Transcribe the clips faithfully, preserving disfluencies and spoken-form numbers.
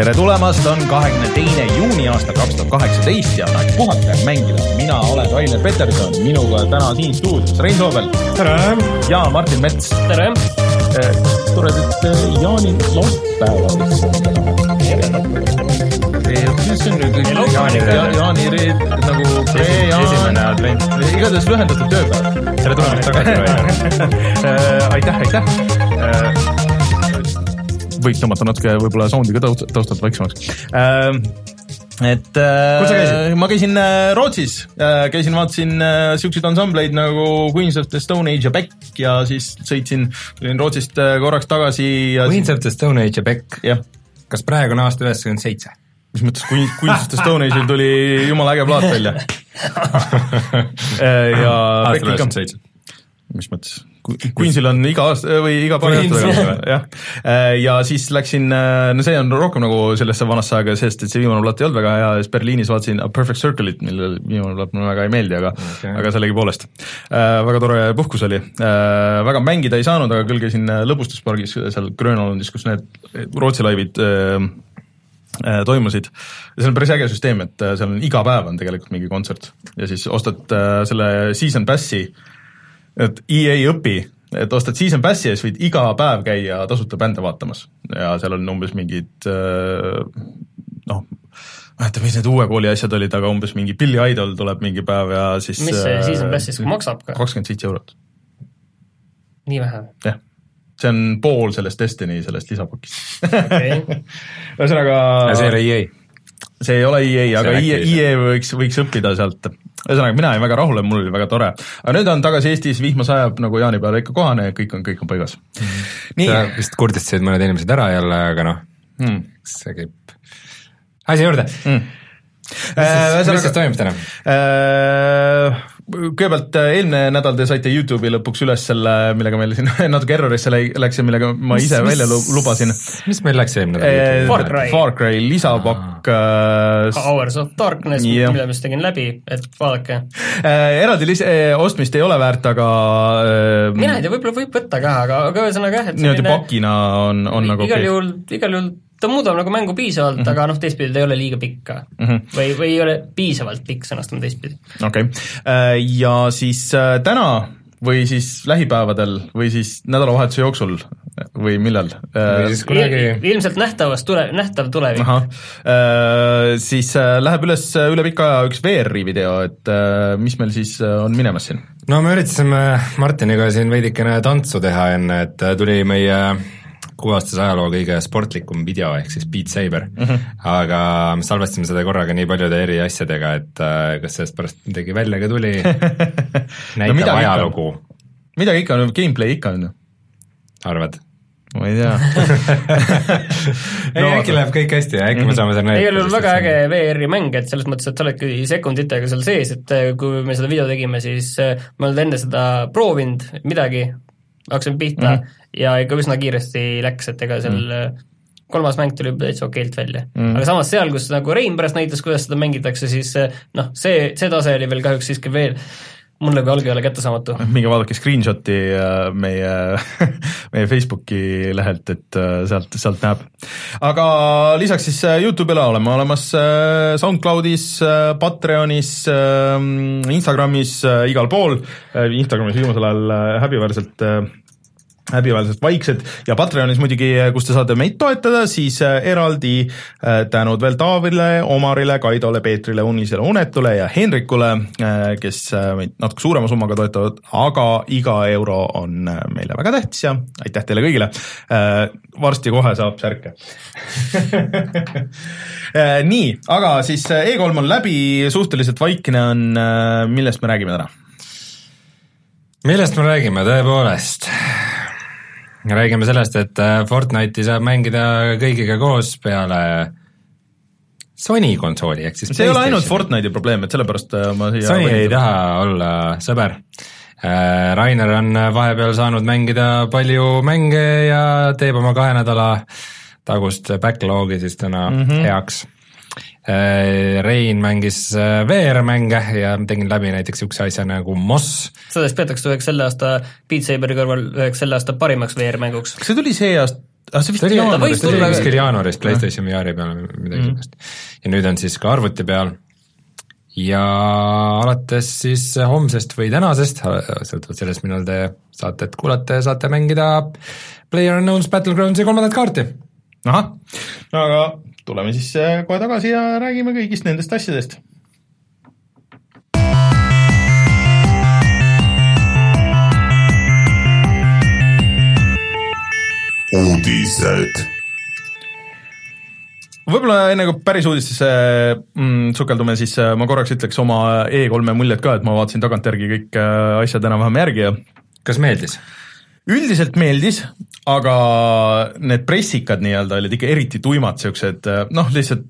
tere tulemast, on kahekümne teine juuni aasta kaks tuhat kaheksateist ja aeg puhata ja mängida. Mina olen Rainer Peterson, minuga täna siin stuudios Rein Soobel. Tere! Ja Martin Mets. Tere! Toredad Jaani laupäeva. Jaani reed nagu esimene advent. Igatahes lühendatud tööpäev. Tere tulemast tagasi. Aitäh, aitäh. Võiks tõmmata natuke võib-olla soundiga taustalt vaiksemaks. Et äh, ma käisin äh, Rootsis, äh, käisin vaatasin äh, siukseid ansambleid nagu Queens of the Stone Age ja Beck ja siis sõitsin tulin Rootsist äh, korraks tagasi ja Queens of the Stone Age ja Beck? Jah. Kas praegu on aasta üheksakümmend seitse? Mis mõttes Queens, Queens of the Stone Age'il tuli jumala äge plaat välja. ja aasta üheksakümmend seitse. Mis mõttes? Queensil on iga aasta või iga paari aasta jah. Ja siis läksin, no see on rohkem nagu sellesse vanasse aega, sest et see viimane plaat ei olnud väga hea, ja siis Berliinis vaatasin A Perfect Circle'it, mille viimane plaat mulle väga ei meeldi, aga, okay. aga sellegi poolest. Väga tore puhkus oli. Väga mängida ei saanud, aga küll käisin lõbustuspargis seal Grönlandis, kus need Rootsi laivid toimusid. See on päris äge süsteem, et seal on iga päev on tegelikult mingi kontsert ja siis ostad selle season passi, et E A õpi, et ostad season passi ja siis võid iga päev käia tasuta bände vaatamas ja seal on umbes mingid noh, vaata, mis need uue kooli asjad olid, aga umbes mingi Billy Idol tuleb mingi päev ja siis mis see season passis maksab ka? kakskümmend seitse eurot. Nii vähe? Jah, see on pool sellest Destiny, sellest lisapakist. Okay. Ühesõnaga see ei ole E A. See ei ole E A, aga E A, E A võiks, võiks õppida sealt. Ühesõnaga, mina ei väga rahule, mul oli väga tore. Aga nüüd on tagasi Eestis, vihma sajab nagu jaanipäeval ikka kohane ja kõik on, kõik on paigas. Mm. Nii. Sa vist kurdistasid mõned inimesed ära jälle, aga noh, mm. see käib asi juurde. Mm. Mis, äh, siis, mis siis toimub täna? Äh, kõigepealt eelmine nädal te saite YouTube'i lõpuks üles selle, millega meil siin natuke errorisse läks ja millega ma ise mis, välja lubasin. Mis meil läks eelmine nädal? Äh, Far Cry. Far Cry lisapakk. Äh, Hours of Darkness, yeah. Mida mis tegin läbi, et vaadake. Äh, eraldi lis- äh, ostmist ei ole väärt, aga äh, mina ei tea, võib-olla võib võtta ka, aga, aga ühesõnaga jah, et niimoodi pakina on, on nagu igal juhul, igal juhul ta muudab nagu mängu piisavalt, mm -hmm. aga noh, teistpidi ta ei ole liiga pikka mm -hmm. või, või ei ole piisavalt pikk sõnastama teistpidi. Okei, okay. Ja siis täna või siis lähipäevadel või siis nädalavahetuse jooksul või millal? Või siis kunagi... Ilmselt nähtavast tule, nähtav tulevik. Aha. Siis läheb üles üle pika aja üks V R-i video, et mis meil siis on minemas siin? No me üritasime Martiniga siin veidikene tantsu teha enne, et tuli meie kuuastas ajaloo kõige sportlikum video, ehk siis Beat Saber, mm -hmm. aga me salvestasime seda korraga nii paljude eri asjadega, et uh, kas sellest pärast midagi välja ka tuli, näitab no, ajalugu. Midagi ikka on, gameplay ikka on. Arvad? Ma ei tea. ei, no, äkki läheb kõik hästi ja äkki mm -hmm. me saame selle näidata. Ei ole väga äge V R-i mäng, et selles mõttes, et sa oledki sekunditega seal sees, et kui me seda video tegime, siis me oled enne seda proovinud midagi, hakkasin pihta mm -hmm. ja ikka üsna kiiresti läks, et ega seal mm. kolmas mäng tuli täitsa okeilt välja mm.. aga samas seal, kus nagu Rein pärast näitas, kuidas seda mängitakse, siis noh, see, see tase oli veel kahjuks siiski veel mulle kui algi ei ole kättesaamatu. Minge vaadake screenshoti meie, meie Facebooki lehelt, et sealt, sealt näeb. Aga lisaks siis YouTube'ile oleme olemas SoundCloudis, Patreonis, Instagramis, igal pool. Instagramis viimasel ajal häbiväärselt häbiväärselt vaiksed ja Patreonis muidugi, kus te saate meid toetada, siis eraldi tänud veel Taavile, Omarile, Kaidole, Peetrile, Unisele, Unetule ja Henrikule, kes meid natuke suurema summaga toetavad, aga iga euro on meile väga tähtis ja aitäh teile kõigile. Varsti kohe saab särke. Nii, aga siis E kolm on läbi, suhteliselt vaikne on, millest me räägime täna? Millest me räägime, tõepoolest? Räägime sellest, et Fortnite'i saab mängida kõigiga koos peale Sony konsooli, ehk siis see ei ole ainult Fortnite'i probleem, et sellepärast ma siia Sony ei taha olla sõber. Rainer on vahepeal saanud mängida palju mänge ja teeb oma kahe nädala tagust backlog'i siis täna mm -hmm. heaks. Rein mängis V R-mänge ja tegin läbi näiteks üks asja nagu Moss. Sellest peetakse üheks selle aasta Beat Saberi kõrval üheks selle aasta parimaks V R-mänguks. Kas see tuli see aasta, ah, see vist oli jaanuarist, oli kuskil jaanuarist PlayStation V R-i peal midagi mm. sellist. Ja nüüd on siis ka arvuti peal ja alates siis homsest või tänasest, sõltuvalt sellest, millal te saate kuulata ja saate mängida PlayerUnknown's Battlegroundsi kolmandat kaarti. Ahah, no aga tuleme siis kohe tagasi ja räägime kõigist nendest asjadest. Uudised. Võib-olla enne kui päris uudistesse mm, sukeldume, siis ma korraks ütleks oma E kolme muljed ka, et ma vaatasin tagantjärgi kõik asjad enam-vähem järgi ja kas meeldis? Üldiselt meeldis, aga need pressikad nii-öelda olid ikka eriti tuimad siuksed, noh lihtsalt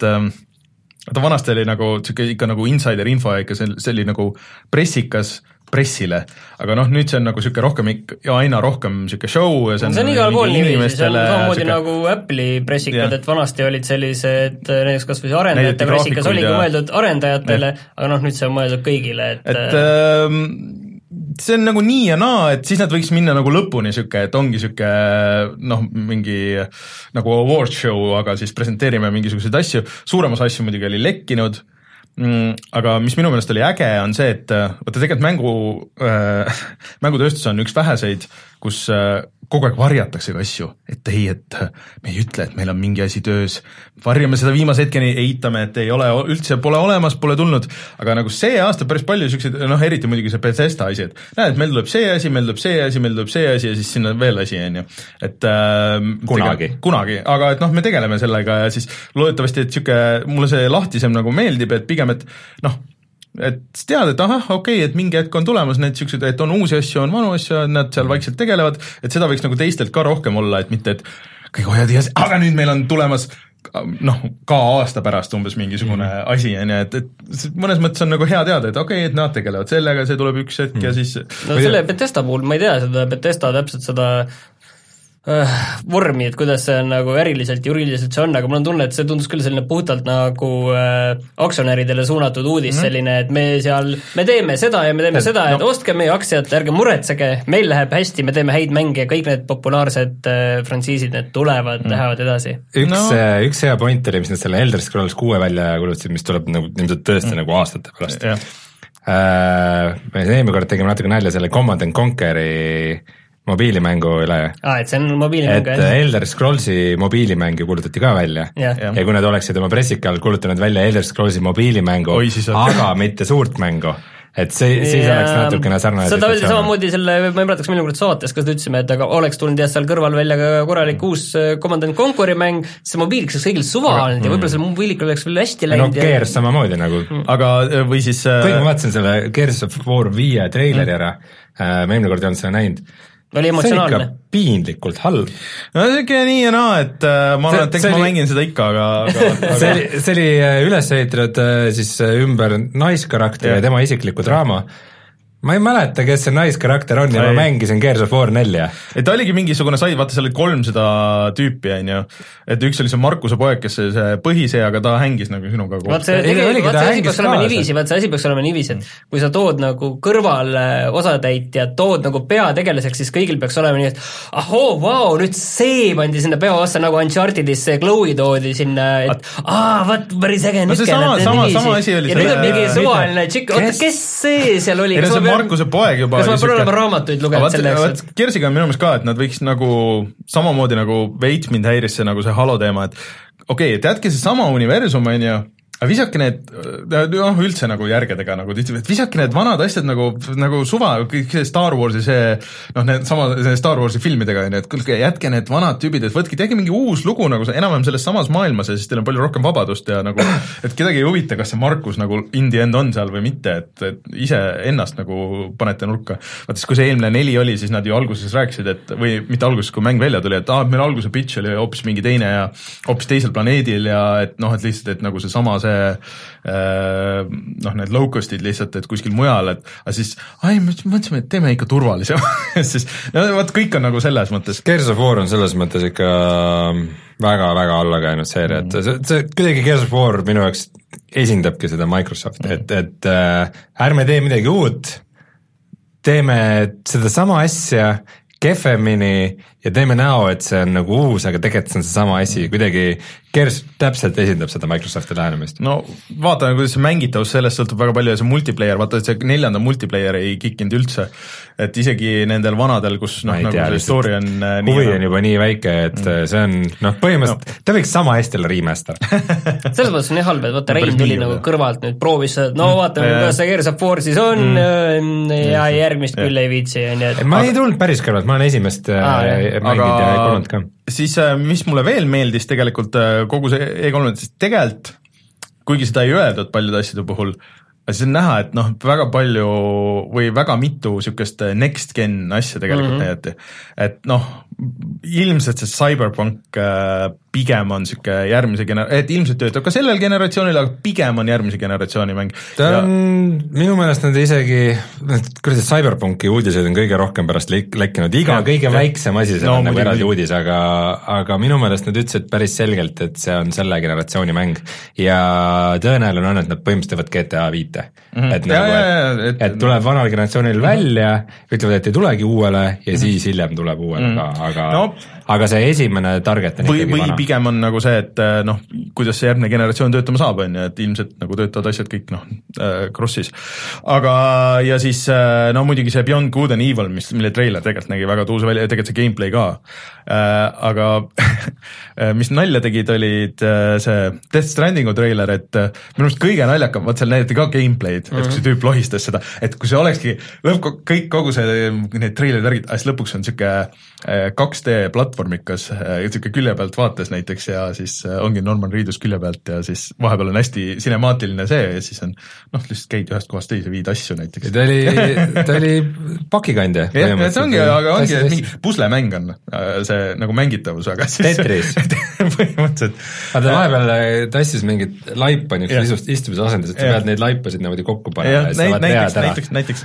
ta vanasti oli nagu ikka nagu insider info ja ikka see oli nagu pressikas pressile, aga noh, nüüd see on nagu siuke rohkem ja aina rohkem siuke show ja see on, see on igal pool niiviisi, see on samamoodi siuke... nagu Apple'i pressikad yeah., et vanasti olid sellised, näiteks kas või arendajate pressikas oligi ja... mõeldud arendajatele yeah., aga noh, nüüd see on mõeldud kõigile, et et ähm, see on nagu nii ja naa, et siis nad võiks minna nagu lõpuni siuke, et ongi siuke noh, mingi nagu award show, aga siis presenteerime mingisuguseid asju, suurem osa asju muidugi oli lekkinud, Mm, aga mis minu meelest oli äge, on see, et võtta tegelikult mängu, äh, mängutööstus on üks väheseid, kus äh, kogu aeg varjatakse asju, et ei, et me ei ütle, et meil on mingi asi töös, varjame seda viimase hetkeni, eitame, et ei ole, üldse pole olemas, pole tulnud, aga nagu see aasta päris palju siukseid, noh eriti muidugi see Bethesda asi, et näed, meil tuleb see asi, meil tuleb see asi, meil tuleb see asi ja siis sinna veel asi, on ju, et äh, kunagi. Tege, kunagi, aga et noh, me tegeleme sellega ja siis loodetavasti, et siuke, mulle see lahtisem nagu meeldib, et pigem, et noh, et tead, et ahah, okei okay,, et mingi hetk on tulemas need siuksed, et on uusi asju, on vanu asju, nad seal vaikselt tegelevad, et seda võiks nagu teistelt ka rohkem olla, et mitte, et kõik hoiad ja aga nüüd meil on tulemas noh, ka aasta pärast umbes mingisugune mm. asi, et, et mõnes mõttes on nagu hea teada, et okei okay,, et nad tegelevad sellega, see tuleb üks hetk mm. ja siis no selle Bethesda puhul ma ei tea seda Bethesda täpselt seda äh, vormi, et kuidas see on nagu äriliselt, juriidiliselt see on, aga mul on tunne, et see tundus küll selline puhtalt nagu äh, aktsionäridele suunatud uudis mm. selline, et me seal, me teeme seda ja me teeme et, seda, et no. ostke meie aktsiat, ärge muretsege, meil läheb hästi, me teeme häid mänge, kõik need populaarsed äh, frantsiisid, need tulevad mm., lähevad edasi. Üks, no. üks hea point oli, mis nad selle Elder Scrolls kuue välja kulutasid, mis tuleb nagu ilmselt tõesti mm. nagu aastate pärast. Uh, me eelmine kord tegime natuke nalja selle Command and Conqueri mobiilimängu üle. Aa, et see on mobiilimäng, et jah? Elder Scrollsi mobiilimängu kuulutati ka välja ja, ja. ja kui nad oleksid oma pressika all kuulutanud välja Elder Scrollsi mobiilimängu, Oi, aga mitte suurt mängu, et see, siis ja, oleks natukene sarnane seda öeldi samamoodi selle, ma ei mäletas milline kord saates, kas te ütlesime, et aga oleks tulnud jah seal kõrval välja ka korralik uus Command and Conqueri mäng, see mobiiliks oleks kõigil suva olnud mm. ja võib-olla selle mobiilik oleks veel hästi läinud. No Gears ja... samamoodi nagu mm. aga või siis kõik ma vaatasin selle Gears of War viie treileri ära mm., ma eelmine kord ei olnud seda näinud, oli emotsionaalne. See on ikka piinlikult halb. No see on ikka nii ja naa, et uh, ma arvan, et eks ma oli... mängin seda ikka, aga, aga, aga... see oli, see oli üles ehitatud siis ümber naiskarakter ja tema isikliku draama. Ma ei mäleta, kes see naiskarakter on ja ei. Ma mängisin Gears of War nelja. Et ta oligi mingisugune sai, vaata seal oli kolm seda tüüpi, on ju. Et üks oli see Markuse poeg, kes see põhisee, aga ta hängis nagu sinuga koos. Vaat see, tegi, vaat see asi peaks olema niiviisi, vaat see asi peaks olema niiviisi, et kui sa tood nagu kõrval osatäitjad, tood nagu peategelaseks, siis kõigil peaks olema nii, et ahoo, vau, nüüd see pandi sinna peaossa nagu Unchartedis see Chloe toodi sinna, et aa, vaat päris äge no see sama, sama, sama asi oli ja nüüd on mingi suvaline tšikk, oota, kes see seal oli? Markuse poeg juba kas ma pole olema raamatuid lugenud selle jaoks? Gearsiga on minu meelest ka, et nad võiks nagu samamoodi nagu veits mind häiris see nagu see Halo teema, et okei okay,, et jätke see sama universum, on ju, aga visake need, noh üldse nagu järgedega nagu, et visake need vanad asjad nagu, nagu suva, kõik see Star Warsi see, noh need sama see Star Warsi filmidega, et kuulge, jätke need vanad tüübid, et võtke, tehke mingi uus lugu nagu see enam-vähem selles samas maailmas ja siis teil on palju rohkem vabadust ja nagu, et kedagi ei huvita, kas see Markus nagu in the end on seal või mitte, et, et ise ennast nagu panete nurka. Vaat siis, kui see eelmine neli oli, siis nad ju alguses rääkisid, et või mitte alguses, kui mäng välja tuli, et ah, meil alguse pitch oli hoopis mingi teine ja hoopis teisel planeedil ja et noh, et lihtsalt, et nagu see sama see noh, need low-cost'id lihtsalt, et kuskil mujal, et aga siis, ai, mõtlesime, et teeme ikka turvalisem siis, no vaat kõik on nagu selles mõttes. Gears of War on selles mõttes ikka väga-väga alla käinud seeria, et see, see kuidagi Gears of War minu jaoks esindabki seda Microsoft, et, et äh, ärme tee midagi uut, teeme seda sama asja kehvemini ja teeme näo, et see on nagu uus, aga tegelikult see on seesama asi, kuidagi Gears täpselt esindab seda Microsofti lähenemist. No vaatame, kuidas see mängitavus, sellest sõltub väga palju ja see multiplayer, vaata, et see neljanda multiplayer ei kikkinud üldse, et isegi nendel vanadel, kus noh, nagu tea, see story on huvi on juba nii väike, et mm. see on noh, põhimõtteliselt no. ta võiks sama hästi olla remaster. selles mõttes on nii halb, et vaata, Rein tuli nagu kõrvalt nüüd proovis, no vaatame, kuidas see Gears of War siis on mm. ja järgmist küll ei viitsi. ma ei tulnud päris kõrvalt, ma olen esimest ah, mängid ja ei kuulnud ka. Siis mis mulle veel meeldis tegelikult kogu see E kolm, siis tegelikult, kuigi seda ei öeldud paljude asjade puhul, siis on näha, et noh, väga palju või väga mitu niisugust next gen asja tegelikult mm -hmm. näidati, et noh, ilmselt see Cyberpunk pigem on niisugune järgmise gener-, et ilmselt töötab ka sellel generatsioonil, aga pigem on järgmise generatsiooni mäng. ta on ja... minu meelest nad isegi, kuidas Cyberpunki uudised on kõige rohkem pärast lek- lekkinud, iga ja, kõige ja. väiksem asi, see no, on nagu eraldi uudis, aga, aga minu meelest nad ütlesid päris selgelt, et see on selle generatsiooni mäng ja tõenäoline on, et nad põhimõtteliselt teevad G T A viite mm. -hmm. et, ja, nagu, ja, et, et, et tuleb vanal generatsioonil mm -hmm. välja, ütlevad, et ei tulegi uuele ja mm -hmm. siis hiljem tuleb uuele mm -hmm. ka, aga no, aga see esimene target on või, ikkagi või vana. Pigem on nagu see, et noh, kuidas see järgmine generatsioon töötama saab, on ju, et ilmselt nagu töötavad asjad kõik noh, crossis. Aga ja siis no muidugi see Beyond Good and Evil, mis, mille treiler tegelikult nägi väga tuus välja, tegelikult see gameplay ka. Aga mis nalja tegid, olid see Death Strandingu treiler, et minu arust kõige naljakam, vaat seal näidati ka gameplay'd, et kui see tüüp lohistas seda, et kui see olekski lõpp, kõik kogu see, need treilerid värgid, siis lõpuks on niisugune kaks D platvormikas, niisugune külje pealt vaates näiteks ja siis ongi Norman Reedus külje pealt ja siis vahepeal on hästi cinemaatiline see ja siis on noh, lihtsalt käid ühest kohast teise, viid asju näiteks. ta oli, ta oli pakikandja. jah, see ongi, aga ongi, et mingi puslemäng on see nagu mängitavus, aga siis Tetris. põhimõtteliselt. aga ta vahepeal tassis mingit laipa niisugust istumise asendus, et sa pead neid laipasid niimoodi kokku panema ja sa näiteks, näiteks, näiteks.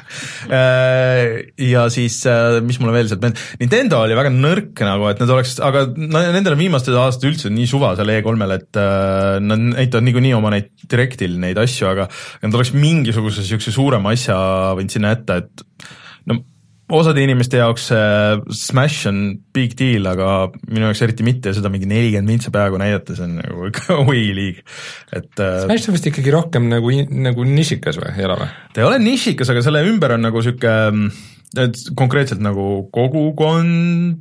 Ja siis, mis mulle veel sealt meeldib, Nintendo oli väga nõrk nagu, et nad oleks, aga nendel on viimastel aastatel üldse nii suva seal E kolmel, et äh, nad näitavad niikuinii oma neid Directil neid asju, aga nad oleks mingisuguse niisuguse suurema asja võinud sinna ette, et no osade inimeste jaoks äh, Smash on big deal, aga minu jaoks eriti mitte ja seda mingi nelikümmend mintse peaaegu näidata, see on nagu ikka way liig. Et, äh, Smash on vist ikkagi rohkem nagu, nagu nišikas või, ei ole või? Ta ei ole nišikas, aga selle ümber on nagu niisugune konkreetselt nagu kogukond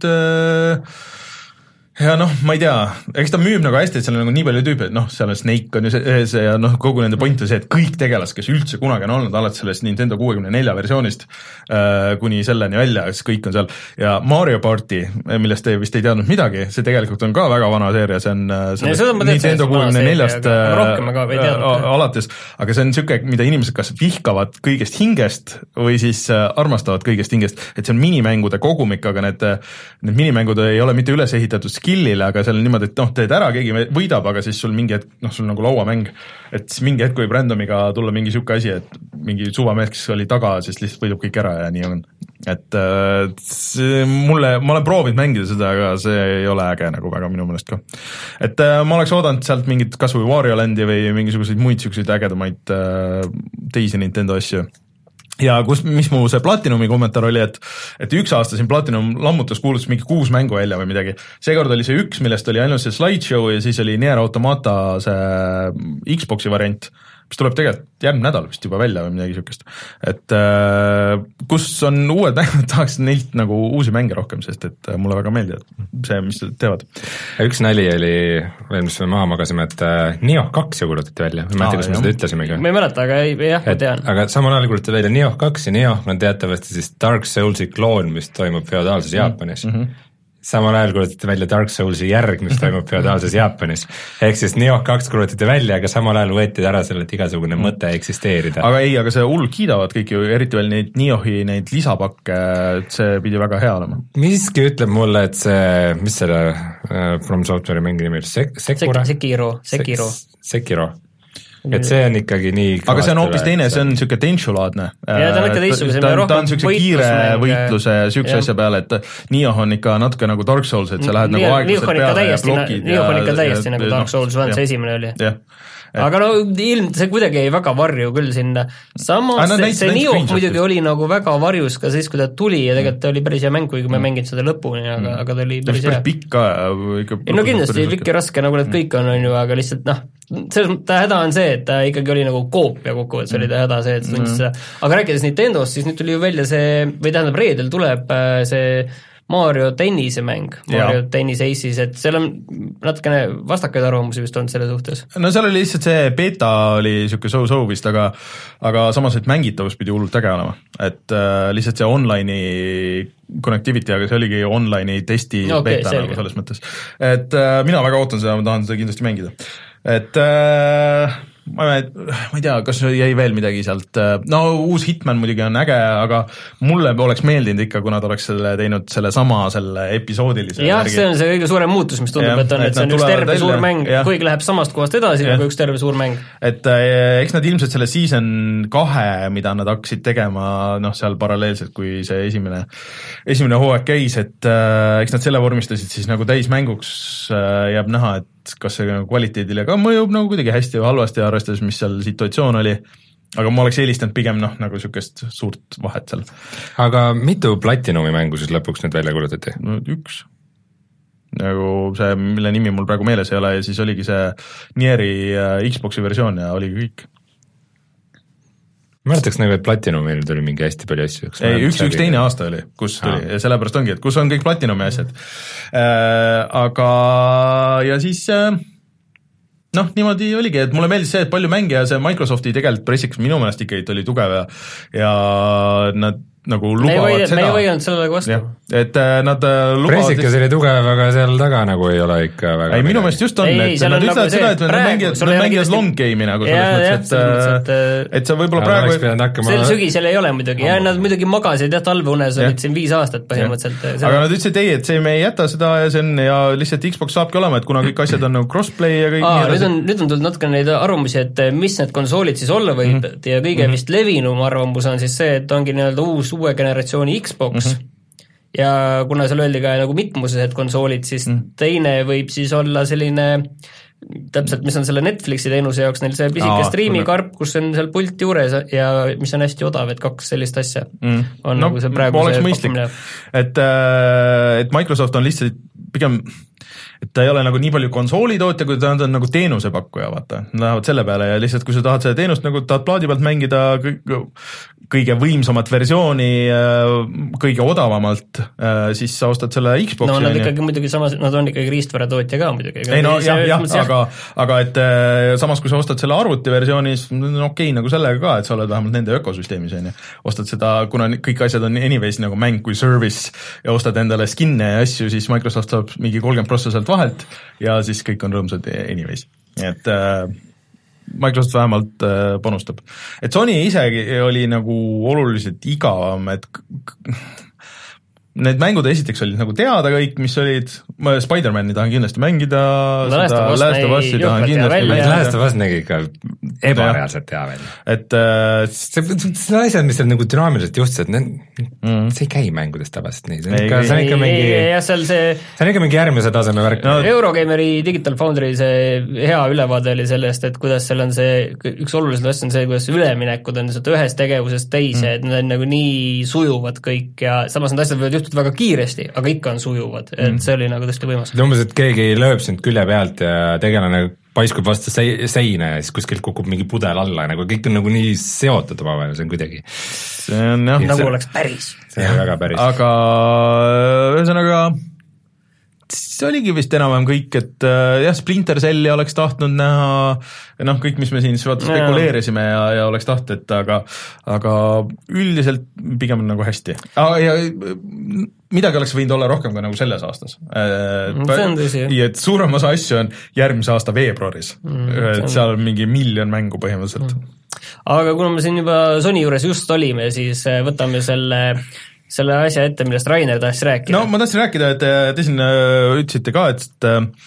ja noh, ma ei tea, eks ta müüb nagu hästi, et seal on nagu nii palju tüüpe, et noh, seal on Snake on ju see, see ja noh, kogu nende point on see, et kõik tegelased, kes üldse kunagi on olnud, alates sellest Nintendo kuuekümne nelja versioonist äh, kuni selleni välja, siis kõik on seal ja Mario Party, millest te vist ei teadnud midagi, see tegelikult on ka väga vana seeria, see on sellest Nintendo kuuekümne neljast alates, aga see on niisugune, mida inimesed kas vihkavad kõigest hingest või siis armastavad kõigest hingest, et see on minimängude kogumik, aga need, need minimängud ei ole mitte üles ehitatud skillile, aga seal on niimoodi, et noh, teed ära, keegi võidab, aga siis sul mingi hetk, noh, sul nagu lauamäng, et siis mingi hetk võib randomiga tulla mingi siuke asi, et mingi suvamees, kes oli taga, siis lihtsalt võidab kõik ära ja nii on. Et see, mulle, ma olen proovinud mängida seda, aga see ei ole äge nagu väga minu meelest ka. Et ma oleks oodanud sealt mingit kas või Wario Landi või mingisuguseid muid siukseid ägedamaid teisi Nintendo asju. Ja kus, mis mu see Platinumi kommentaar oli, et, et üks aasta siin Platinum lammutas, kuulutas mingi kuus mängu välja või midagi. Seekord oli see üks, millest oli ainult see slideshow ja siis oli Nier Automata see Xboxi variant, mis tuleb tegelikult järgmine nädal vist juba välja või midagi siukest. Et äh, kus on uued mängud, tahaks neilt nagu uusi mänge rohkem, sest et mulle väga meeldib see, mis teevad. Üks nali oli veel, mis me maha magasime, et Nioh kaks ju kuulutati välja, ma ei mäleta, kas me seda ütlesimegi. Ma ei mäleta, aga ei, jah, ma tean. Aga samal ajal kuulutati välja Nioh kaks ja Nioh on teatavasti siis Dark Soulsi kloon, mis toimub feodaalses Jaapanis. Mm-hmm. Samal ajal kuulutati välja Dark Soulsi järg, mis toimub feodaalses Jaapanis. Ehk siis Nioh kaks kuulutati välja, aga samal ajal võeti ära selle, et igasugune mõte eksisteerida. Aga ei, aga see hull kiidavad kõik ju, eriti veel neid Niohi, neid lisapakke, et see pidi väga hea olema. Miski ütleb mulle, et see, mis selle uh, From Software'i mängi nimi oli, Sek- Sekura? Sekiro, Sekiro. Sekiro. et see on ikkagi nii aga see on hoopis teine, see on niisugune tenšulaadne. ja ta on ikka teistsuguse, ta, ta on niisugune kiire võitluse ja niisuguse asja peale, et Nioh on ikka natuke nagu Dark Souls, et sa lähed Nioh, nagu aeglaselt peale ja blokid. Nioh on ikka täiesti nagu Dark Souls one, see esimene oli. jah. aga no ilm, see kuidagi jäi väga varju küll sinna. Samas no, see, see Nioh muidugi oli nagu väga varjus ka siis, kui ta tuli ja tegelikult ta oli päris hea mäng, kuigi ma mänginud seda lõpuni, aga, mm. aga ta oli päris hea. Pikk ka. No kindlasti pikk ja raske, nagu need kõik on, on ju, aga lihtsalt noh, selles ta häda on see, et ta ikkagi oli nagu koopia kokkuvõttes mm. oli ta häda see, et tundis mm. seda. Aga rääkides Nintendost, siis nüüd tuli ju välja see, või tähendab reedel tuleb see Mario tennise mäng, Mario ja. Tennis Aces, et seal on natukene vastakaid arvamusi vist olnud selle suhtes. No seal oli lihtsalt see beta oli niisugune so-so vist, aga aga samas, et mängitavus pidi hullult äge olema. Et äh, lihtsalt see online'i connectivity, aga see oligi online'i testi okay, beta nagu selles mõttes. Et äh, mina väga ootan seda, ma tahan seda kindlasti mängida. Et äh, ma ei, ma ei tea, kas jäi veel midagi sealt, no uus Hitman muidugi on äge, aga mulle oleks meeldinud ikka, kui nad oleks selle teinud selle sama, selle episoodilise jah, see on see kõige suurem muutus, mis tundub, ja, et on, et, et see on üks terve suur mäng, kuigi läheb samast kohast edasi, aga üks terve suur mäng. Et äh, eks nad ilmselt selle season kahe, mida nad hakkasid tegema, noh, seal paralleelselt, kui see esimene, esimene hooaeg käis, et äh, eks nad selle vormistasid siis nagu täismänguks, äh, jääb näha, et kas see kvaliteedile ka mõjub nagu kuidagi hästi või halvasti, arvestades, mis seal situatsioon oli, aga ma oleks eelistanud pigem noh, nagu niisugust suurt vahet seal. Aga mitu Platinumi mängu siis lõpuks nüüd välja kulutati? No üks. Nagu see, mille nimi mul praegu meeles ei ole ja siis oligi see Nieri Xboxi versioon ja oligi kõik. Ma mõtleks nagu, et Platinumil tuli mingi hästi palju asju. Ei, üks, üks teine aasta oli, kus tuli ah. ja sellepärast ongi, et kus on kõik Platinumi asjad. Äh, aga ja siis äh, noh, niimoodi oligi, et mulle meeldis see, et palju mänge ja see Microsofti tegelikult pressiks minu meelest ikkagi oli tugev ja, ja nad nagu lubavad me võid, seda. Me ei võinud sellega vastu. Et nad lubavad... Pressikas oli tugev, aga seal taga nagu ei ole ikka väga... Ei, minu meelest just on, ei, et nad ütlevad nagu seda, et nad mängijad, nad mängijad long game'i nagu selles mõttes, et, et sa võib-olla praegu... Sel sügisel ei ole muidugi, ja nad muidugi magasid jah talveunes, olid siin viis aastat põhimõtteliselt. Aga nad ütlesid, ei, et see me ei jäta seda ja see on ja lihtsalt Xbox saabki olema, et kuna kõik asjad on nagu crossplay ja kõik... Aa, nüüd on, nüüd on tulnud natuke neid arvamusi, et mis need konsoolid siis olla võib mm-hmm. ja kõige vist levinum arvamus on siis see, et ongi nii-öelda uus uue generatsiooni Xbox mm-hmm. ja kuna seal öeldi ka nagu mitmused konsoolid, siis mm-hmm. teine võib siis olla selline täpselt, mis on selle Netflixi teenuse jaoks, neil see pisike striimikarp, kus on seal pult juures ja mis on hästi odav, et kaks sellist asja mm. on no, nagu see praegu see pakkumine. Et, et Microsoft on lihtsalt pigem et ta ei ole nagu nii palju konsoolitootja, kui ta on, ta on nagu teenusepakkuja, vaata. Nad lähevad selle peale ja lihtsalt, kui sa tahad seda teenust nagu tahad plaadi pealt mängida kõige võimsamat versiooni kõige odavamalt, siis sa ostad selle Xboxi. No nad ikkagi muidugi samas, nad on ikkagi riistväratootja ka muidugi. Ei no jah, jah, aga, aga et samas, kui sa ostad selle arvutiversioonis, on okei nagu sellega ka, et sa oled vähemalt nende ökosüsteemis, on ju. Ostad seda, kuna kõik asjad on anyways nagu mäng kui service ja ostad endale skinne ja asju, siis Microsoft saab mingi kolmkümmend prossa sealt vahelt ja siis kõik on rõõmsad anyways. Et äh, Microsoft vähemalt äh, panustab. Et Sony isegi oli nagu oluliselt igavam, et need mängud esiteks olid nagu teada kõik, mis olid, ma Spider-Mani tahan kindlasti mängida, seda Last of Us'i tahan kindlasti mängida. Last of Us nägi ikka ebareaalselt hea välja. Et äh, see, see asjad, mis on nagu dünaamiliselt justsed, mm. see ei käi mängudest tavaliselt nii, see on ikka, see on ikka mingi ja seal see see on ikka mingi järgmise taseme värk. No, Eurogameri Digital Foundry see hea ülevaade oli sellest, et kuidas seal on see, üks olulised asja on see, kuidas üleminekud on ühest tegevusest teise, mm. et need on nagu nii sujuvad kõik ja samas need asjad võivad juhtuda väga kiiresti, aga ikka on sujuvad, et mm. see oli nagu tõesti võimas. Umbes, et keegi lööb sind külje pealt ja tegelane paiskub vastu seina ja siis kuskilt kukub mingi pudel alla, nagu kõik on nagu nii seotud oma vahel, see on kuidagi see on jah, nagu see, oleks päris. See on väga päris. Aga ühesõnaga see oligi vist enam-vähem kõik, et jah, Splinter Celli oleks tahtnud näha, noh, kõik, mis me siin vaata spekuleerisime ja, ja oleks tahtnud, aga, aga üldiselt pigem nagu hästi. Ja midagi oleks võinud olla rohkem ka nagu selles aastas. See on tõsi. Et suurem osa asju on järgmise aasta veebruaris, mm, et seal on mingi miljon mängu põhimõtteliselt. Mm. Aga kuna me siin juba Sony juures just olime, siis võtame selle selle asja ette, millest Rainer tahtis rääkida. No ma tahtsin rääkida, et te siin ütlesite ka, et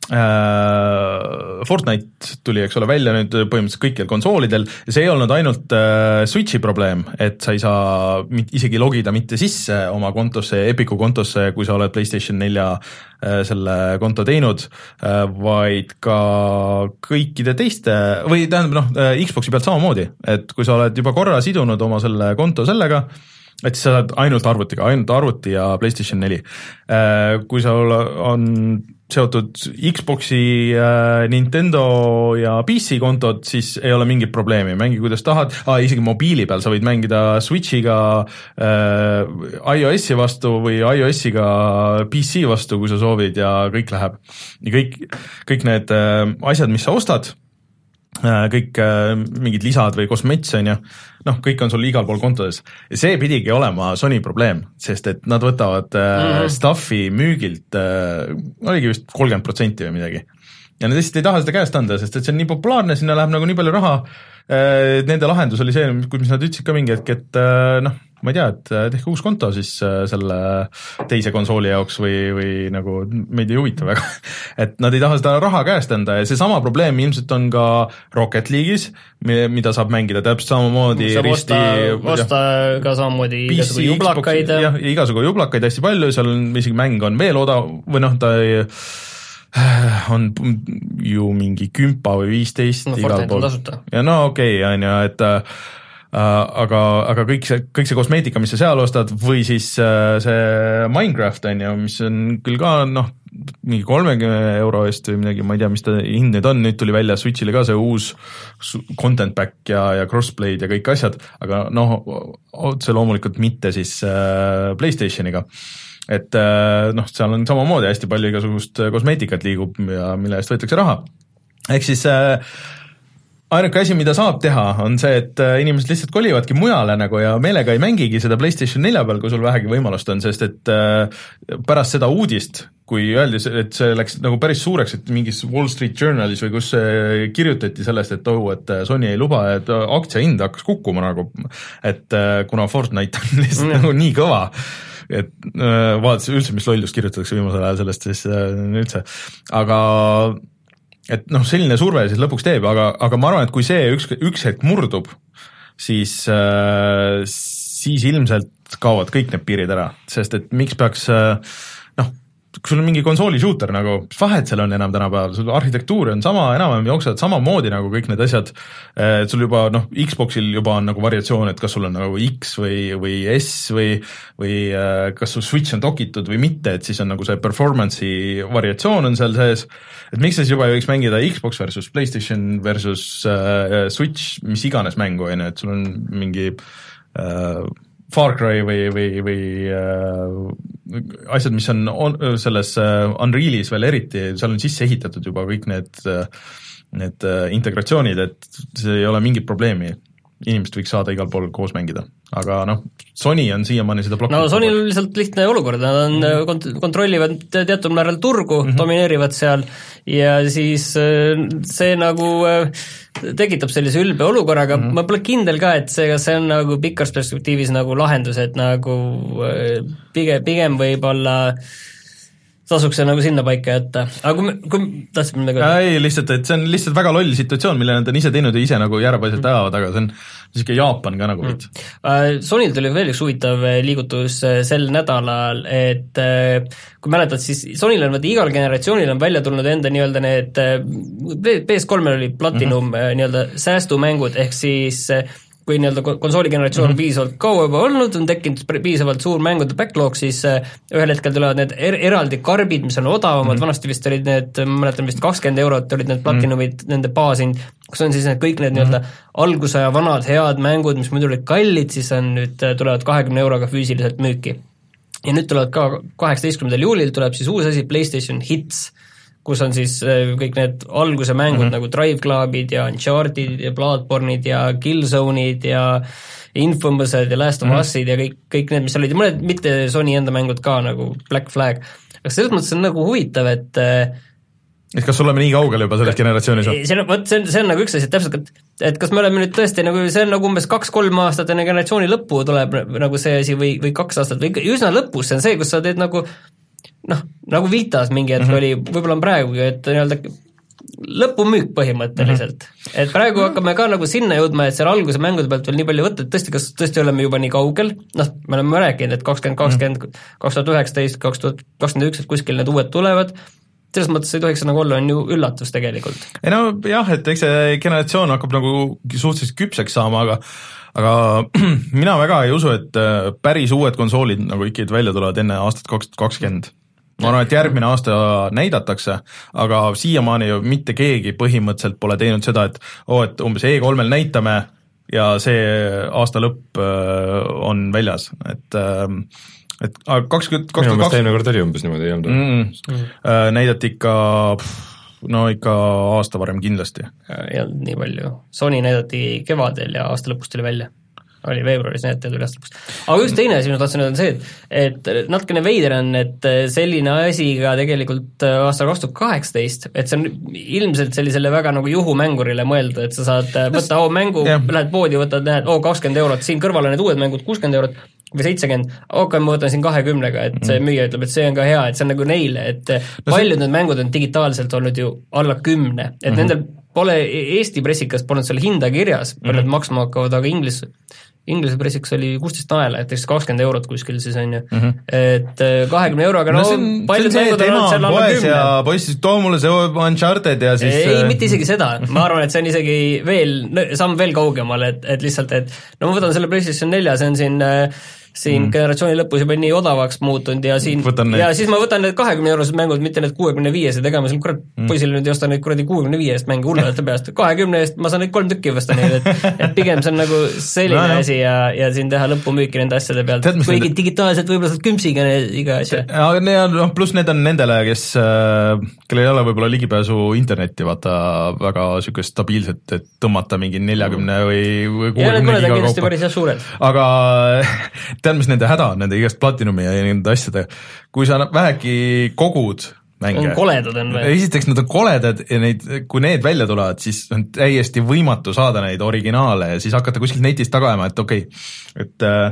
äh, Fortnite tuli, eks ole, välja nüüd põhimõtteliselt kõikjal konsoolidel ja see ei olnud ainult äh, Switchi probleem, et sa ei saa mit, isegi logida mitte sisse oma kontosse, Epicu kontosse, kui sa oled PlayStation nelja äh, selle konto teinud äh,, vaid ka kõikide teiste, või tähendab noh, Xboxi pealt samamoodi, et kui sa oled juba korra sidunud oma selle konto sellega, et siis sa saad ainult arvutiga, ainult arvuti ja PlayStation neli. Kui sa on seotud Xboxi, Nintendo ja P C kontod, siis ei ole mingit probleemi, mängi kuidas tahad, ah, isegi mobiili peal sa võid mängida Switchiga äh, iOS-i vastu või iOS-iga P C vastu, kui sa soovid ja kõik läheb. Ja kõik, kõik need äh, asjad, mis sa ostad, kõik mingid lisad või kosmets on ju, noh, kõik on sul igal pool kontodes ja see pidigi olema Sony probleem, sest et nad võtavad mm-hmm. stuffi müügilt, oligi vist kolmkümmend protsenti või midagi ja nad lihtsalt ei taha seda käest anda, sest et see on nii populaarne, sinna läheb nagu nii palju raha, nende lahendus oli see, mis nad ütlesid ka mingi hetk, et noh, ma ei tea, et tehke uus konto siis selle teise konsooli jaoks või, või nagu meid ei huvita väga, et nad ei taha seda raha käest anda ja see sama probleem ilmselt on ka Rocket League'is, mida saab mängida täpselt samamoodi saab risti, osta, osta ka samamoodi igasugu jublakaid. jah, igasugu jublakaid hästi palju, seal on isegi mäng on veel odav või noh, ta ei on ju mingi kümpa või viisteist no, igal pool. Ja no okei okay,, on ju, et uh, aga, aga kõik see, kõik see kosmeetika, mis sa seal ostad või siis uh, see Minecraft on ju, mis on küll ka noh, mingi kolmekümne euro eest või midagi, ma ei tea, mis ta hind nüüd on, nüüd tuli välja Switchile ka see uus content pack ja, ja crossplay'd ja kõik asjad, aga noh, otse loomulikult mitte siis uh, PlayStationiga. Et noh, seal on samamoodi hästi palju igasugust kosmeetikat liigub ja mille eest võetakse raha. Ehk siis äh, ainuke asi, mida saab teha, on see, et inimesed lihtsalt kolivadki mujale nagu ja meelega ei mängigi seda PlayStation nelja peal, kui sul vähegi võimalust on, sest et äh, pärast seda uudist, kui öeldi, et see läks nagu päris suureks, et mingis Wall Street Journalis või kus kirjutati sellest, et oh, et Sony ei luba, et aktsia hind hakkas kukkuma nagu, et äh, kuna Fortnite on lihtsalt mm. nagu nii kõva, et äh, vaadates üldse, mis lollust kirjutatakse viimasel ajal sellest, siis äh, üldse, aga et noh, selline surve siis lõpuks teeb, aga, aga ma arvan, et kui see üks, üks hetk murdub, siis, äh, siis ilmselt kaovad kõik need piirid ära, sest et miks peaks äh, noh, kui sul on mingi konsooli shooter nagu, mis vahet seal on enam tänapäeval, sul arhitektuur on sama, enam jooksevad samamoodi nagu kõik need asjad, et sul juba noh, Xboxil juba on nagu variatsioon, et kas sul on nagu X või, või S või, või kas sul Switch on dokitud või mitte, et siis on nagu see performance'i variatsioon on seal sees, et miks siis juba ei võiks mängida Xbox versus PlayStation versus äh, Switch, mis iganes mängu, on ju, et sul on mingi äh, Far Cry või, või, või äh, asjad, mis on, on selles äh, Unrealis veel eriti, seal on sisse ehitatud juba kõik need, need äh, integratsioonid, et see ei ole mingit probleemi. Inimesed võiks saada igal pool koos mängida, aga noh, Sony on siiamaani seda blokki. No Sonyl on lihtsalt lihtne olukord, nad on mm. kont-, kontrollivad teatud määral turgu mm, -hmm. domineerivad seal ja siis see nagu tekitab sellise ülbe olukorraga, mm -hmm. ma pole kindel ka, et see, see on nagu pikas perspektiivis nagu lahendus, et nagu pigem, pigem võib-olla tasuks see nagu sinna paika jätta, aga kui, kui tahtsid midagi öelda? Ei, lihtsalt, et see on lihtsalt väga loll situatsioon, mille nad on ise teinud ja ise nagu järjepaiselt ajavad, aga see on niisugune Jaapan ka nagu võit. Mm. Sonyl tuli veel üks huvitav liigutus sel nädalal, et kui mäletad, siis Sonyl on, vaata igal generatsioonil on välja tulnud enda nii-öelda need, P S kolmel oli Platinum mm-hmm. nii-öelda säästumängud, ehk siis kui nii-öelda konsooli generatsioon on mm-hmm. piisavalt kaua juba olnud, on tekkinud piisavalt suur mängude backlog, siis ühel hetkel tulevad need er eraldi karbid, mis on odavamad mm-hmm., vanasti vist olid need, ma mäletan vist kakskümmend eurot olid need Platinumid mm-hmm. nende baasind, kus on siis need kõik need mm-hmm. nii-öelda algusaja vanad head mängud, mis muidu olid kallid, siis on nüüd, tulevad kahekümne euroga füüsiliselt müüki. Ja nüüd tulevad ka kaheksateistkümnendal juulil tuleb siis uus asi, PlayStation Hits, kus on siis kõik need alguse mängud mm-hmm. nagu Drive Clubid ja Uncharted ja Bloodborne'id ja Killzone'id ja Infamous'ed ja Last of Us'id mm-hmm. ja kõik, kõik need, mis olid ja mõned mitte Sony enda mängud ka nagu Black Flag. Aga selles mõttes on nagu huvitav, et et kas oleme nii kaugel juba selles generatsioonis? See on, võt, see on, see on nagu üks asi, et täpselt, et, et kas me oleme nüüd tõesti nagu, see on nagu umbes kaks-kolm aastat enne generatsiooni lõppu tuleb nagu see asi või, või kaks aastat või üsna lõpus, see on see, kus sa teed nagu noh, nagu Vitas mingi hetk mm -hmm. oli, võib-olla on praegugi, et nii-öelda lõpumüük põhimõtteliselt mm. -hmm. et praegu hakkame ka nagu sinna jõudma, et seal alguse mängude pealt veel nii palju võtta, et tõesti, kas tõesti oleme juba nii kaugel, noh, me oleme rääkinud, et kakskümmend kakskümmend, kaks tuhat üheksateist, kaks tuhat kakskümmend üks, et kuskil need uued tulevad, selles mõttes ei tohiks nagu olla, on ju üllatus tegelikult. ei no jah, et eks see generatsioon hakkab nagu suhteliselt küpseks saama, aga aga mina väga ei usu, et päris uued konsoolid nagu ikkagi välja tulevad enne aastat kaks tuhat kakskümmend. ma arvan, et järgmine aasta näidatakse, aga siiamaani ju mitte keegi põhimõtteliselt pole teinud seda, et oo, et umbes E kolmel näitame ja see aasta lõpp on väljas, et et kakskümmend, minu meelest eelmine kord oli umbes niimoodi, ei olnud mm, mm. näidati ikka no ikka aasta varem kindlasti. ei olnud nii palju, Sony näidati kevadel ja aasta lõpus tuli välja. oli veebruaris näidati ja tuli aasta lõpus. aga üks teine asi, ma tahtsin öelda, on see, et et natukene veider on, et selline asi ka tegelikult aastal kaks tuhat kaheksateist, et see on ilmselt sellisele väga nagu juhumängurile mõelda, et sa saad võtta oo mängu, lähed poodi, võtad, näed, oo kakskümmend eurot, siin kõrval on need uued mängud kuuskümmend eurot, või seitsekümmend, okei, ma võtan siin kahekümnega, et see müüja ütleb, et see on ka hea, et see on nagu neile, et no paljud see... need mängud on digitaalselt olnud ju alla kümne, et mm -hmm. nendel pole, Eesti pressikas polnud selle hinda kirjas, palju mm -hmm. need maksma hakkavad, aga inglis, inglise pressikas oli kuusteist naela, et kakskümmend eurot kuskil siis on ju, mm -hmm. et kahekümne euroga, no, no on, paljud mängud on olnud seal alla kümne. ja poiss, too mulle see Uncharted ja siis ei, mitte isegi seda, ma arvan, et see on isegi veel, samm veel kaugemal, et, et lihtsalt, et no ma võtan selle PlayStation nelja, see on siin siin mm. generatsiooni lõpus juba nii odavaks muutunud ja siin ja siis ma võtan need kahekümne eurosed mängud, mitte need kuuekümne viiesed, ega ma seal kurat mm. poisile nüüd ei osta neid kuradi kuuekümne viie eest mänge hullulete peast, kahekümne eest ma saan neid kolm tükki võsta neid, et, et pigem see on nagu selline no, asi ja, ja siin teha lõpumüüki nende asjade pealt, kuigi need... digitaalselt võib-olla saad kümpsiga need, iga asja. No, pluss need on nendele, kes, kellel ei ole võib-olla ligipääsu internetti, vaata väga niisugust stabiilset, et tõmmata mingi neljakümne või, või kuuekümne giga kindlasti päris jah suured. aga tead, mis nende häda on, nende igast Platinumi ja nende asjade, kui sa vähegi kogud mänge, koledad on või? esiteks nad on koledad ja neid, kui need välja tulevad, siis on täiesti võimatu saada neid originaale ja siis hakata kuskilt netist taga ajama, et okei okay,, et äh,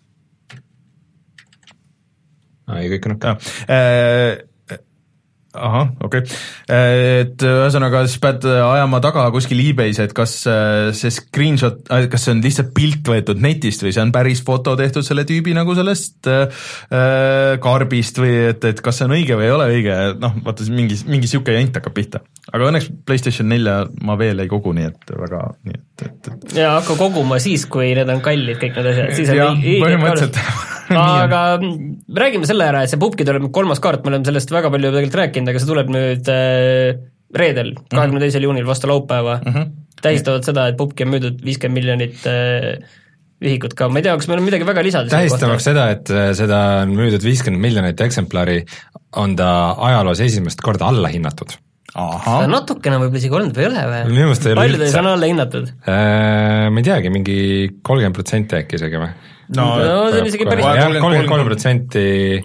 ei, kõik on okei okay. ahah, okei okay., et ühesõnaga siis pead ajama taga kuskil e-Bay's, et kas see screenshot, kas see on lihtsalt pilt võetud netist või see on päris foto tehtud selle tüübi nagu sellest äh, karbist või et, et kas see on õige või ei ole õige, noh, vaata mingi, mingi siuke jant hakkab pihta. aga õnneks PlayStation nelja ma veel ei kogu, nii et väga, nii et, et, et... ja hakka koguma siis, kui need on kallid, kõik need asjad, siis on ja, põhimõtteliselt aga räägime selle ära, et see pubki tuleb kolmas kaart, me oleme sellest väga palju tegelikult rääkinud, aga see tuleb nüüd äh, reedel, kahekümne teisel juunil vastu laupäeva mm, -hmm. tähistavad seda, et pubki on müüdud viiskümmend miljonit äh, ühikut ka, ma ei tea, kas meil on midagi väga lisada. Tähistamaks seda, et seda on müüdud viiskümmend miljonit eksemplari, on ta ajaloos esimest korda alla hinnatud. Aha. natukene võib isegi olnud või ei ole või? palju teis on alla hinnatud? Äh, ma ei teagi, mingi kolmkümmend protsenti äkki isegi või? no, no see on isegi päris kolmkümmend kolm protsenti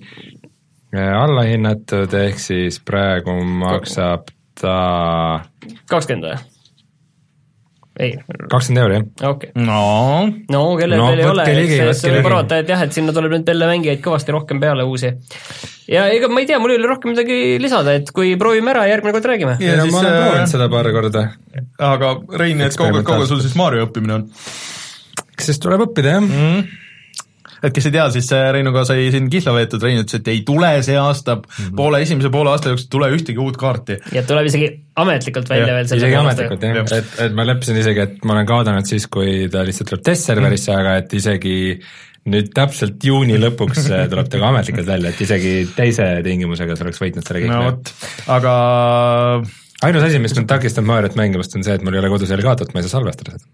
alla hinnatud, ehk siis praegu maksab ta kakskümmend või? ei. kakskümmend euri, jah? okei okay. no, no kellel no, veel ei ole, eks see võib arvata, et jah, et sinna tuleb nüüd jälle mängijaid kõvasti rohkem peale uusi. ja ega ma ei tea, mul ei ole rohkem midagi lisada, et kui proovime ära, järgmine kord räägime. ja, ja ma olen proovinud seda paar korda. aga Rein, et kaugel, kaugel sul siis Mario õppimine on? eks siis tuleb õppida, jah mm.? et kes ei tea, siis Reinuga sai siin kihla võetud, Rein ütles, et ei tule see aasta mm, -hmm. poole esimese poole aasta jooksul tule ühtegi uut kaarti. ja tuleb isegi ametlikult välja ja, veel selle isegi ametlikult, jah, et, et ma leppisin isegi, et ma olen kaadanud siis, kui ta lihtsalt tuleb testserverisse mm, -hmm. aga et isegi nüüd täpselt juuni lõpuks tuleb ta ka ametlikult välja, et isegi teise tingimusega sa oleks võitnud selle kõik. no vot, aga ainus asi, mis mind takistab Mariot mängimast, on see, et mul ei ole kodus elgaatot, ma ei saa salvestada seda.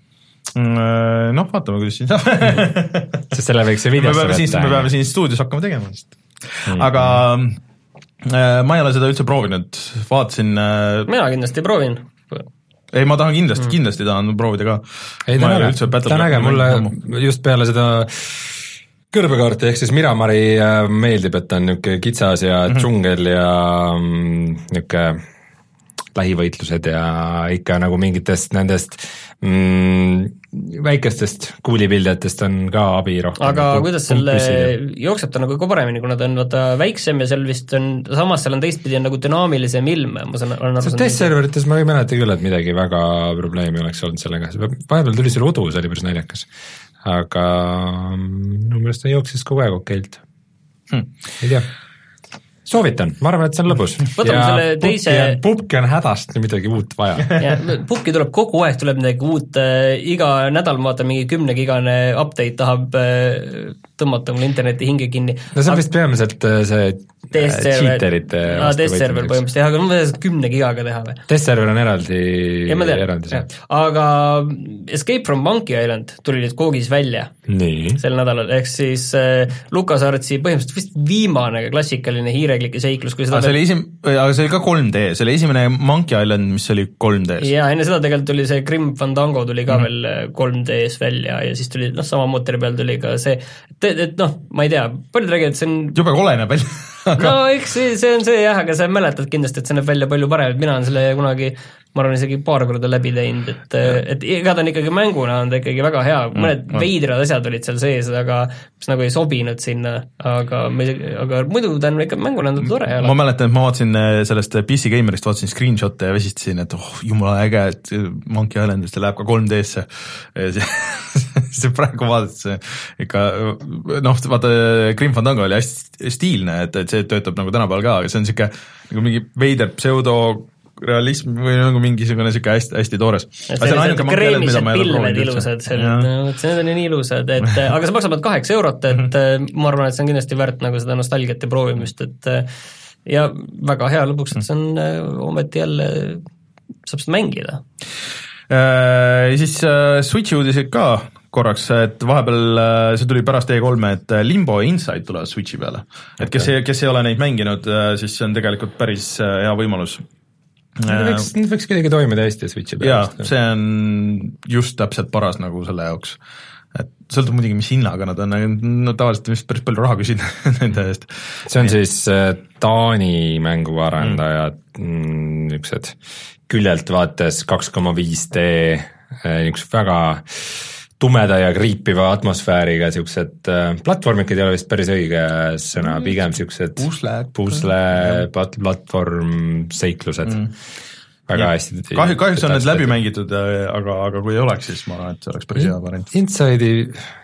noh, vaatame, kuidas siin saab sest selle võiks ju videosse võtta. me peame siin stuudios hakkama tegema vist mm. aga äh, ma ei ole seda üldse proovinud, vaatasin äh, mina kindlasti proovin. ei, ma tahan kindlasti mm., kindlasti tahan proovida ka. ei, ta on äge, ta on äge, mulle just peale seda kõrbekaarti, ehk siis Miramari meeldib, et ta on niisugune kitsas ja mm -hmm. džungel ja niisugune lähivõitlused ja ikka nagu mingitest nendest mm, väikestest kuulipildjatest on ka abi rohkem. aga nagu kuidas selle jookseb ta nagu ka paremini, kuna ta on vaata väiksem ja seal vist on, samas seal on teistpidi on nagu dünaamilisem ilm, ma saan aru. testserverites ma ei mäleta küll, et midagi väga probleemi oleks olnud sellega, vahepeal tuli seal udu, see oli päris naljakas, aga minu meelest ta jooksis kogu aeg okeilt hmm., ei tea. Soovitan, ma arvan, et see on lõbus. Võtame ja selle teise... pubki on hädast midagi uut vaja. ja, pubki tuleb kogu aeg, tuleb midagi uut, äh, iga nädal ma vaatan mingi kümnegigane update tahab äh, tõmmata mul interneti hinge kinni. No see on vist peamiselt see cheaterite vastu testserver põhimõtteliselt, jah, aga ma võin kümne gigaga teha või? Testserver on eraldi, eraldi see. Aga Escape from Monkey Island tuli nüüd koogis välja nii. Sel nädalal, ehk siis äh, LucasArtsi põhimõtteliselt vist viimane klassikaline hiireklike seiklus, kui seda aga see oli esim-, aga see oli ka kolm D, see oli esimene Monkey Island, mis oli kolm D-s. jaa, enne seda tegelikult tuli see Grim Fandango tuli ka mm-hmm. veel kolm D-s välja ja siis tuli, noh, sama mootori peal tuli ka see, et, et noh, ma ei tea, paljud räägivad, et see on jube kole näeb välja no eks see, see on see jah, aga sa mäletad kindlasti, et see näeb välja palju parem, et mina olen selle kunagi, ma arvan, isegi paar korda läbi teinud, et, et iga ta on ikkagi mänguna, on ta ikkagi väga hea, mõned mm, veidrad asjad olid seal sees, aga mis nagu ei sobinud sinna, aga, aga muidu ta on ikka mänguna on ta tore. Ma mäletan, et ma vaatasin sellest P C Gamerist, vaatasin screenshot'e ja vesistasin, et oh, jumala äge, et Monkey Islandist läheb ka kolm D-sse. see praegu vaadates ikka, noh, vaata, Grim Fandango oli hästi stiilne, et, et see töötab nagu tänapäeval ka, aga see on siuke nagu mingi veider pseudo realism või nagu mingisugune siuke hästi, hästi toores. Sellised kreemised pilved ilusad, need on nii ilusad, et aga see maksab kaheksa eurot, et ma arvan, et see on kindlasti väärt nagu seda nostalgiat ja proovimist, et ja väga hea lõpuks, et see on ometi jälle, saab seda mängida. Ja siis Switchi uudised ka korraks, et vahepeal see tuli pärast E kolme, et Limbo ja Inside tulevad Switchi peale. Et kes ei, kes ei ole neid mänginud, siis see on tegelikult päris hea võimalus. Need võiks, need võiks kuidagi toimida hästi Switchi peale. Jaa, see on just täpselt paras nagu selle jaoks. Et sõltub muidugi, mis hinnaga nad on, no tavaliselt vist päris palju raha küsin nende eest. See on siis Taani mänguarendajad mm. niisugused küljelt vaates kaks koma viis D niisugused väga tumeda ja kriipiva atmosfääriga niisugused platvormikid ei ole vist päris õige sõna, pigem niisugused pusle, pusle plat, platvorm seiklused mm. väga ja. hästi. Kahju, kahjuks on need läbi mängitud, aga, aga kui ei oleks, siis ma arvan, et see oleks päris hea variant. Inside'i,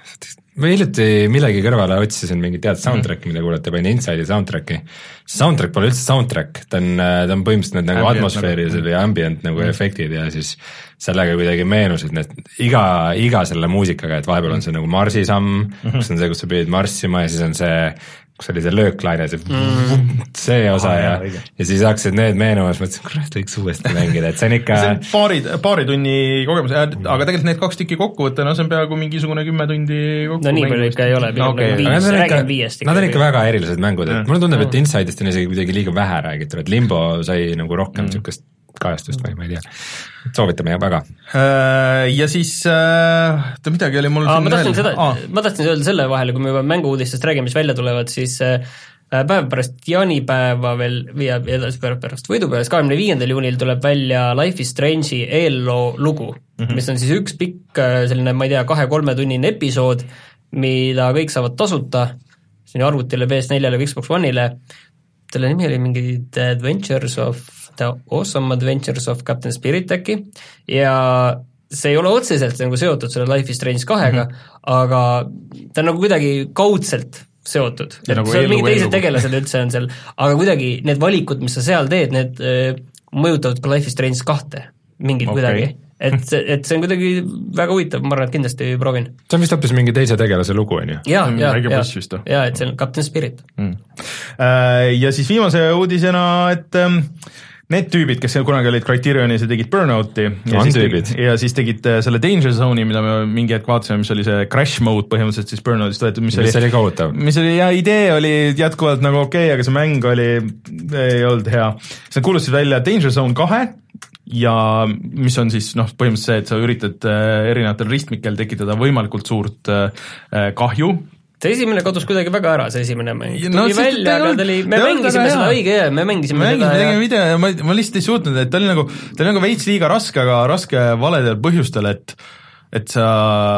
ma hiljuti millegi kõrvale otsisin mingi tead soundtracki, mida kuulete, panin Inside'i soundtracki. Soundtrack pole üldse soundtrack, ta on, ta on põhimõtteliselt need nagu atmosfäärilised või ambient nagu mm. efektid ja siis sellega kuidagi meenusid need iga, iga selle muusikaga, et vahepeal on see nagu marsisamm, mm-hmm. kus on see, kus sa pidid marssima ja siis on see, kus oli see lööklaine, see, mm. see osa ah, ja, ja, ja siis hakkasid need meenumas, mõtlesin, kurat, võiks uuesti mängida, et see on ikka see on paari, paari tunni kogemus, aga tegelikult need kaks tükki kokku võtta, no see on peaaegu mingisugune kümme tundi kokku. No nii palju ikka ei ole, no, okay. viis, räägime viiest. Nad on ikka väga erilised mängud, et mulle tundub, et Inside'ist on isegi kuidagi liiga vähe räägitud, et Limbo sai nagu rohkem mm. niisugust kajastust või ma ei tea, soovitame ja väga. Ja siis äh, midagi oli mul Aa, ma tahtsin seda, ah. ma tahtsin öelda selle vahele, kui me juba mängu-uudistest räägime, mis välja tulevad, siis äh, päev pärast jaanipäeva veel viiab edasi pärast võidupäevast, kahekümne viiendal juunil tuleb välja Life is Strange'i eelloo lugu, mm-hmm. mis on siis üks pikk selline, ma ei tea, kahe-kolme tunnine episood, mida kõik saavad tasuta, see on arvutile, P S neljale või Xbox One'ile, selle nimi oli mingi The Adventures of The Awesome Adventures of Captain Spirit äkki ja see ei ole otseselt nagu seotud selle Life is Strange kahega mm-hmm., aga ta on nagu kuidagi kaudselt seotud, et nagu seal mingi teised tegelased üldse on seal, aga kuidagi need valikud, mis sa seal teed, need äh, mõjutavad ka Life is Strange kahte mingid okay. kuidagi, et, et see on kuidagi väga huvitav, ma arvan, et kindlasti proovin. See on vist hoopis mingi teise tegelase lugu, on ju? Jaa, jaa, jaa, ja, et see on Captain Spirit mm. Ja siis viimase uudisena, et need tüübid, kes kunagi olid Criterionis ja tegid Burnouti ja, tegid, ja siis tegid selle Danger Zone'i, mida me mingi hetk vaatasime, mis oli see Crash Mode põhimõtteliselt siis Burnoutist võetud, mis, mis oli, oli mis oli, ja idee oli jätkuvalt nagu okei okay,, aga see mäng oli, ei olnud hea. Siis nad kuulutasid välja Danger Zone kahe ja mis on siis noh, põhimõtteliselt see, et sa üritad erinevatel ristmikel tekitada võimalikult suurt kahju see esimene kadus kuidagi väga ära, see esimene mäng. Tuli no, välja, aga ta oli, me mängisime seda õige ja me mängisime me seda ja... video ja ma, ma lihtsalt ei suutnud, et ta oli nagu, ta oli nagu veits liiga raske, aga raske valedel põhjustel, et et sa,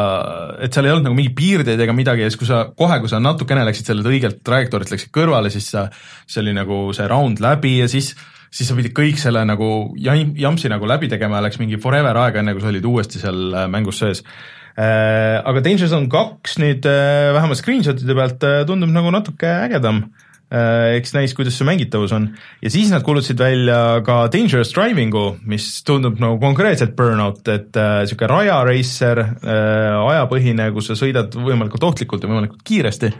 et seal ei olnud nagu mingi piirdeid ega midagi ja siis kui sa kohe, kui sa natukene läksid sellelt õigelt trajektoorilt, läksid kõrvale, siis sa, see oli nagu see round läbi ja siis siis sa pidid kõik selle nagu jampsi nagu läbi tegema ja läks mingi forever aega, enne kui sa olid uuesti seal mängus sees. Aga Danger Zone kaks nüüd vähemalt screenshotide pealt tundub nagu natuke ägedam, eks näis, kuidas see mängitavus on. Ja siis nad kuulutasid välja ka Dangerous Drivingu, mis tundub nagu konkreetselt Burnout, et äh, siuke raja racer, äh, ajapõhine, kus sa sõidad võimalikult ohtlikult ja võimalikult kiiresti.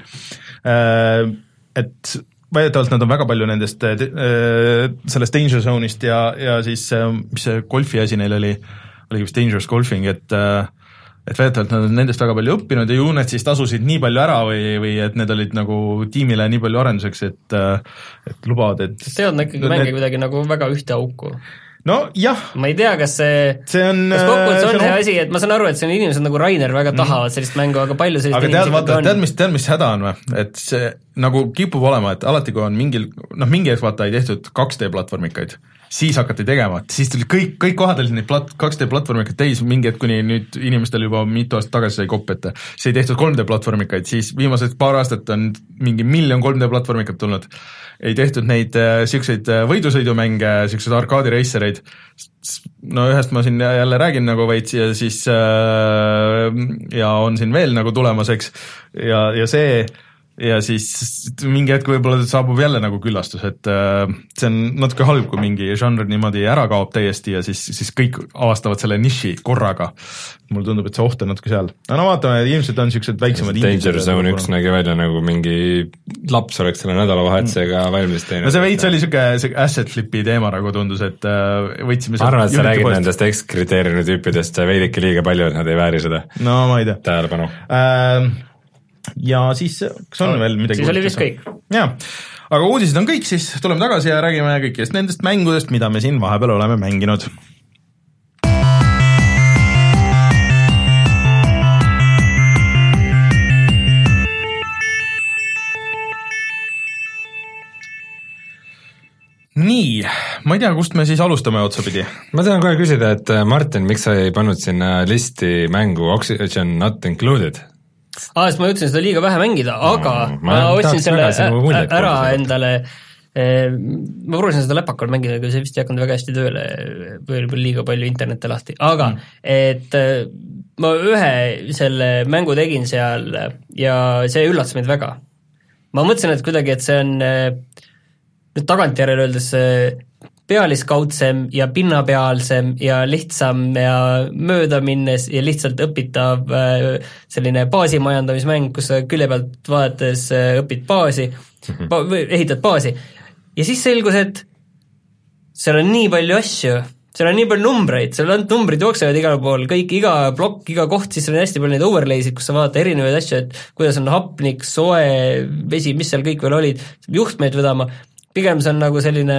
Äh, et väidetavalt nad on väga palju nendest äh, sellest Danger Zone'ist ja, ja siis äh, mis see golfi asi neil oli, oli vist Dangerous Golfing, et äh, et väidetavalt nad on nendest väga palju õppinud ja ju need siis tasusid nii palju ära või, või et need olid nagu tiimile nii palju arenduseks, et, et lubavad, et teevad nad ikkagi mänge kuidagi nagu väga ühte auku. No jah. Ma ei tea, kas see, see on, kas kokkuvõttes on see, see asi, et ma saan aru, et see on inimesed nagu Rainer väga tahavad sellist mängu, aga palju sellist aga tead, vaata, tead, mis, tead, mis häda on või? Et see nagu kipub olema, et alati kui on mingil, noh mingi ees vaata ei tehtud kaks D platvormikaid, siis hakati tegema, et siis tuli kõik, kõik kohad olid neid plat, kaks D platvormikaid täis, mingi hetk kuni nüüd inimestel juba mitu aastat tagasi sai kopp ette, see ei tehtud kolm D platvormikaid, siis viimased paar aastat on mingi miljon kolm D platvormikat tulnud, ei tehtud neid äh, siukseid äh, võidusõidumänge, siukseid arkaadi racereid, no ühest ma siin jälle räägin nagu veits ja siis äh, ja on siin veel nagu tulemas, eks, ja, ja see ja siis mingi hetk võib-olla saabub jälle nagu küllastus, et äh, see on natuke halb, kui mingi žanr niimoodi ära kaob täiesti ja siis, siis kõik avastavad selle niši korraga. Mulle tundub, et see oht on natuke seal. No, no vaatame, ilmselt on siuksed väiksemad Danger Zone üks nägi välja nagu mingi laps oleks selle nädalavahetusega mm. valmis teinud. No see veits oli siuke asset flipi teema nagu tundus, et äh, võtsime ma arvan, et sa räägid nendest X-kriteeriumi tüüpidest veidike liiga palju, et nad ei vääri seda. No ma ei tea. Tähelepanu. Äh, ja siis, kas on no, veel midagi? Siis oli vist kõik. Jaa, aga uudised on kõik, siis tuleme tagasi ja räägime kõikidest nendest mängudest, mida me siin vahepeal oleme mänginud. Nii, ma ei tea, kust me siis alustame otsapidi. Ma tahan kohe küsida, et Martin, miks sa ei pannud sinna listi mängu Oxygen Not Included? Aa, sest ma ütlesin seda liiga vähe mängida, aga no, ma, ma otsin selle ära endale, ma proovisin seda läpakal mängida, aga see vist ei hakanud väga hästi tööle, või liiga palju internette lahti, aga mm. et ma ühe selle mängu tegin seal ja see üllatas meid väga. Ma mõtlesin, et kuidagi, et see on nüüd tagantjärele öeldes pealiskaudsem ja pinnapealsem ja lihtsam ja mööda minnes ja lihtsalt õpitav selline baasimajandamismäng, kus sa külje pealt vaadates õpid baasi, ba- ehitad baasi. Ja siis selgus, et seal on nii palju asju, seal on nii palju numbreid, seal on numbrid jooksevad igal pool, kõik, iga plokk, iga koht, siis on hästi palju neid overlaysid, kus sa vaadata erinevaid asju, et kuidas on hapnik, soe, vesi, mis seal kõik veel olid, juhtmeid vedama. Pigem see on nagu selline,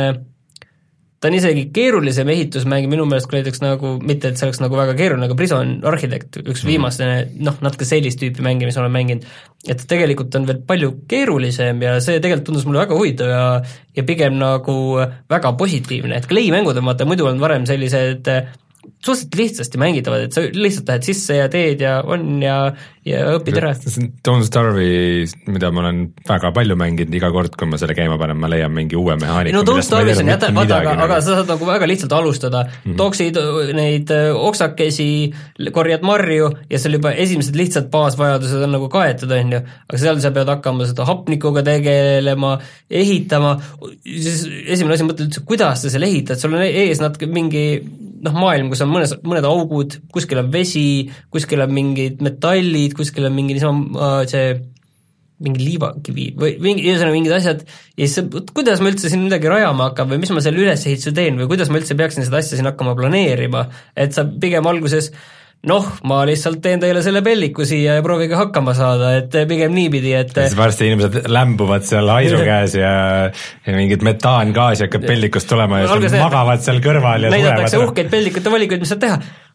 ta on isegi keerulisem ehitusmäng minu meelest, kui näiteks nagu, mitte et see oleks nagu väga keeruline, aga Prison Architect, üks viimaste, noh, natuke sellist tüüpi mängi, mis olen mänginud, et tegelikult on veel palju keerulisem ja see tegelikult tundus mulle väga huvitav ja, ja pigem nagu väga positiivne, et Clay mängud on vaata muidu on varem sellised suhteliselt lihtsasti mängitavad, et sa lihtsalt lähed sisse ja teed ja on ja, ja õpid ära. Don't Starve'i, mida ma olen väga palju mänginud, iga kord, kui ma selle käima panen, ma leian mingi uue mehaaniku. No Don't Starve'is on jätta, vaata, aga, aga sa saad nagu väga lihtsalt alustada. Mm-hmm. Toksid neid oksakesi, korjad marju ja seal juba esimesed lihtsalt baasvajadused on nagu kaetud, on ju. Aga seal sa pead hakkama seda hapnikuga tegelema, ehitama. Siis esimene asi mõtled üldse, kuidas sa selle ehitad, sul on ees natuke mingi noh, maailm, kus on mõnes, mõned augud, kuskil on vesi, kuskil on mingid metallid, kuskil on mingi niisama see mingi liivakivi või mingi, ühesõnaga mingid asjad ja siis kuidas ma üldse siin midagi rajama hakkab või mis ma selle ülesehituse teen või kuidas ma üldse peaksin seda asja siin hakkama planeerima, et sa pigem alguses noh, ma lihtsalt teen teile selle pelliku siia ja proovige hakkama saada, et pigem niipidi, et siis varsti inimesed lämbuvad seal haisu käes ja, ja mingid metaangaasi hakkab pellikust tulema ja Algas magavad seal kõrval ja näidatakse uhkeid pellikute valikuid, mis saab teha.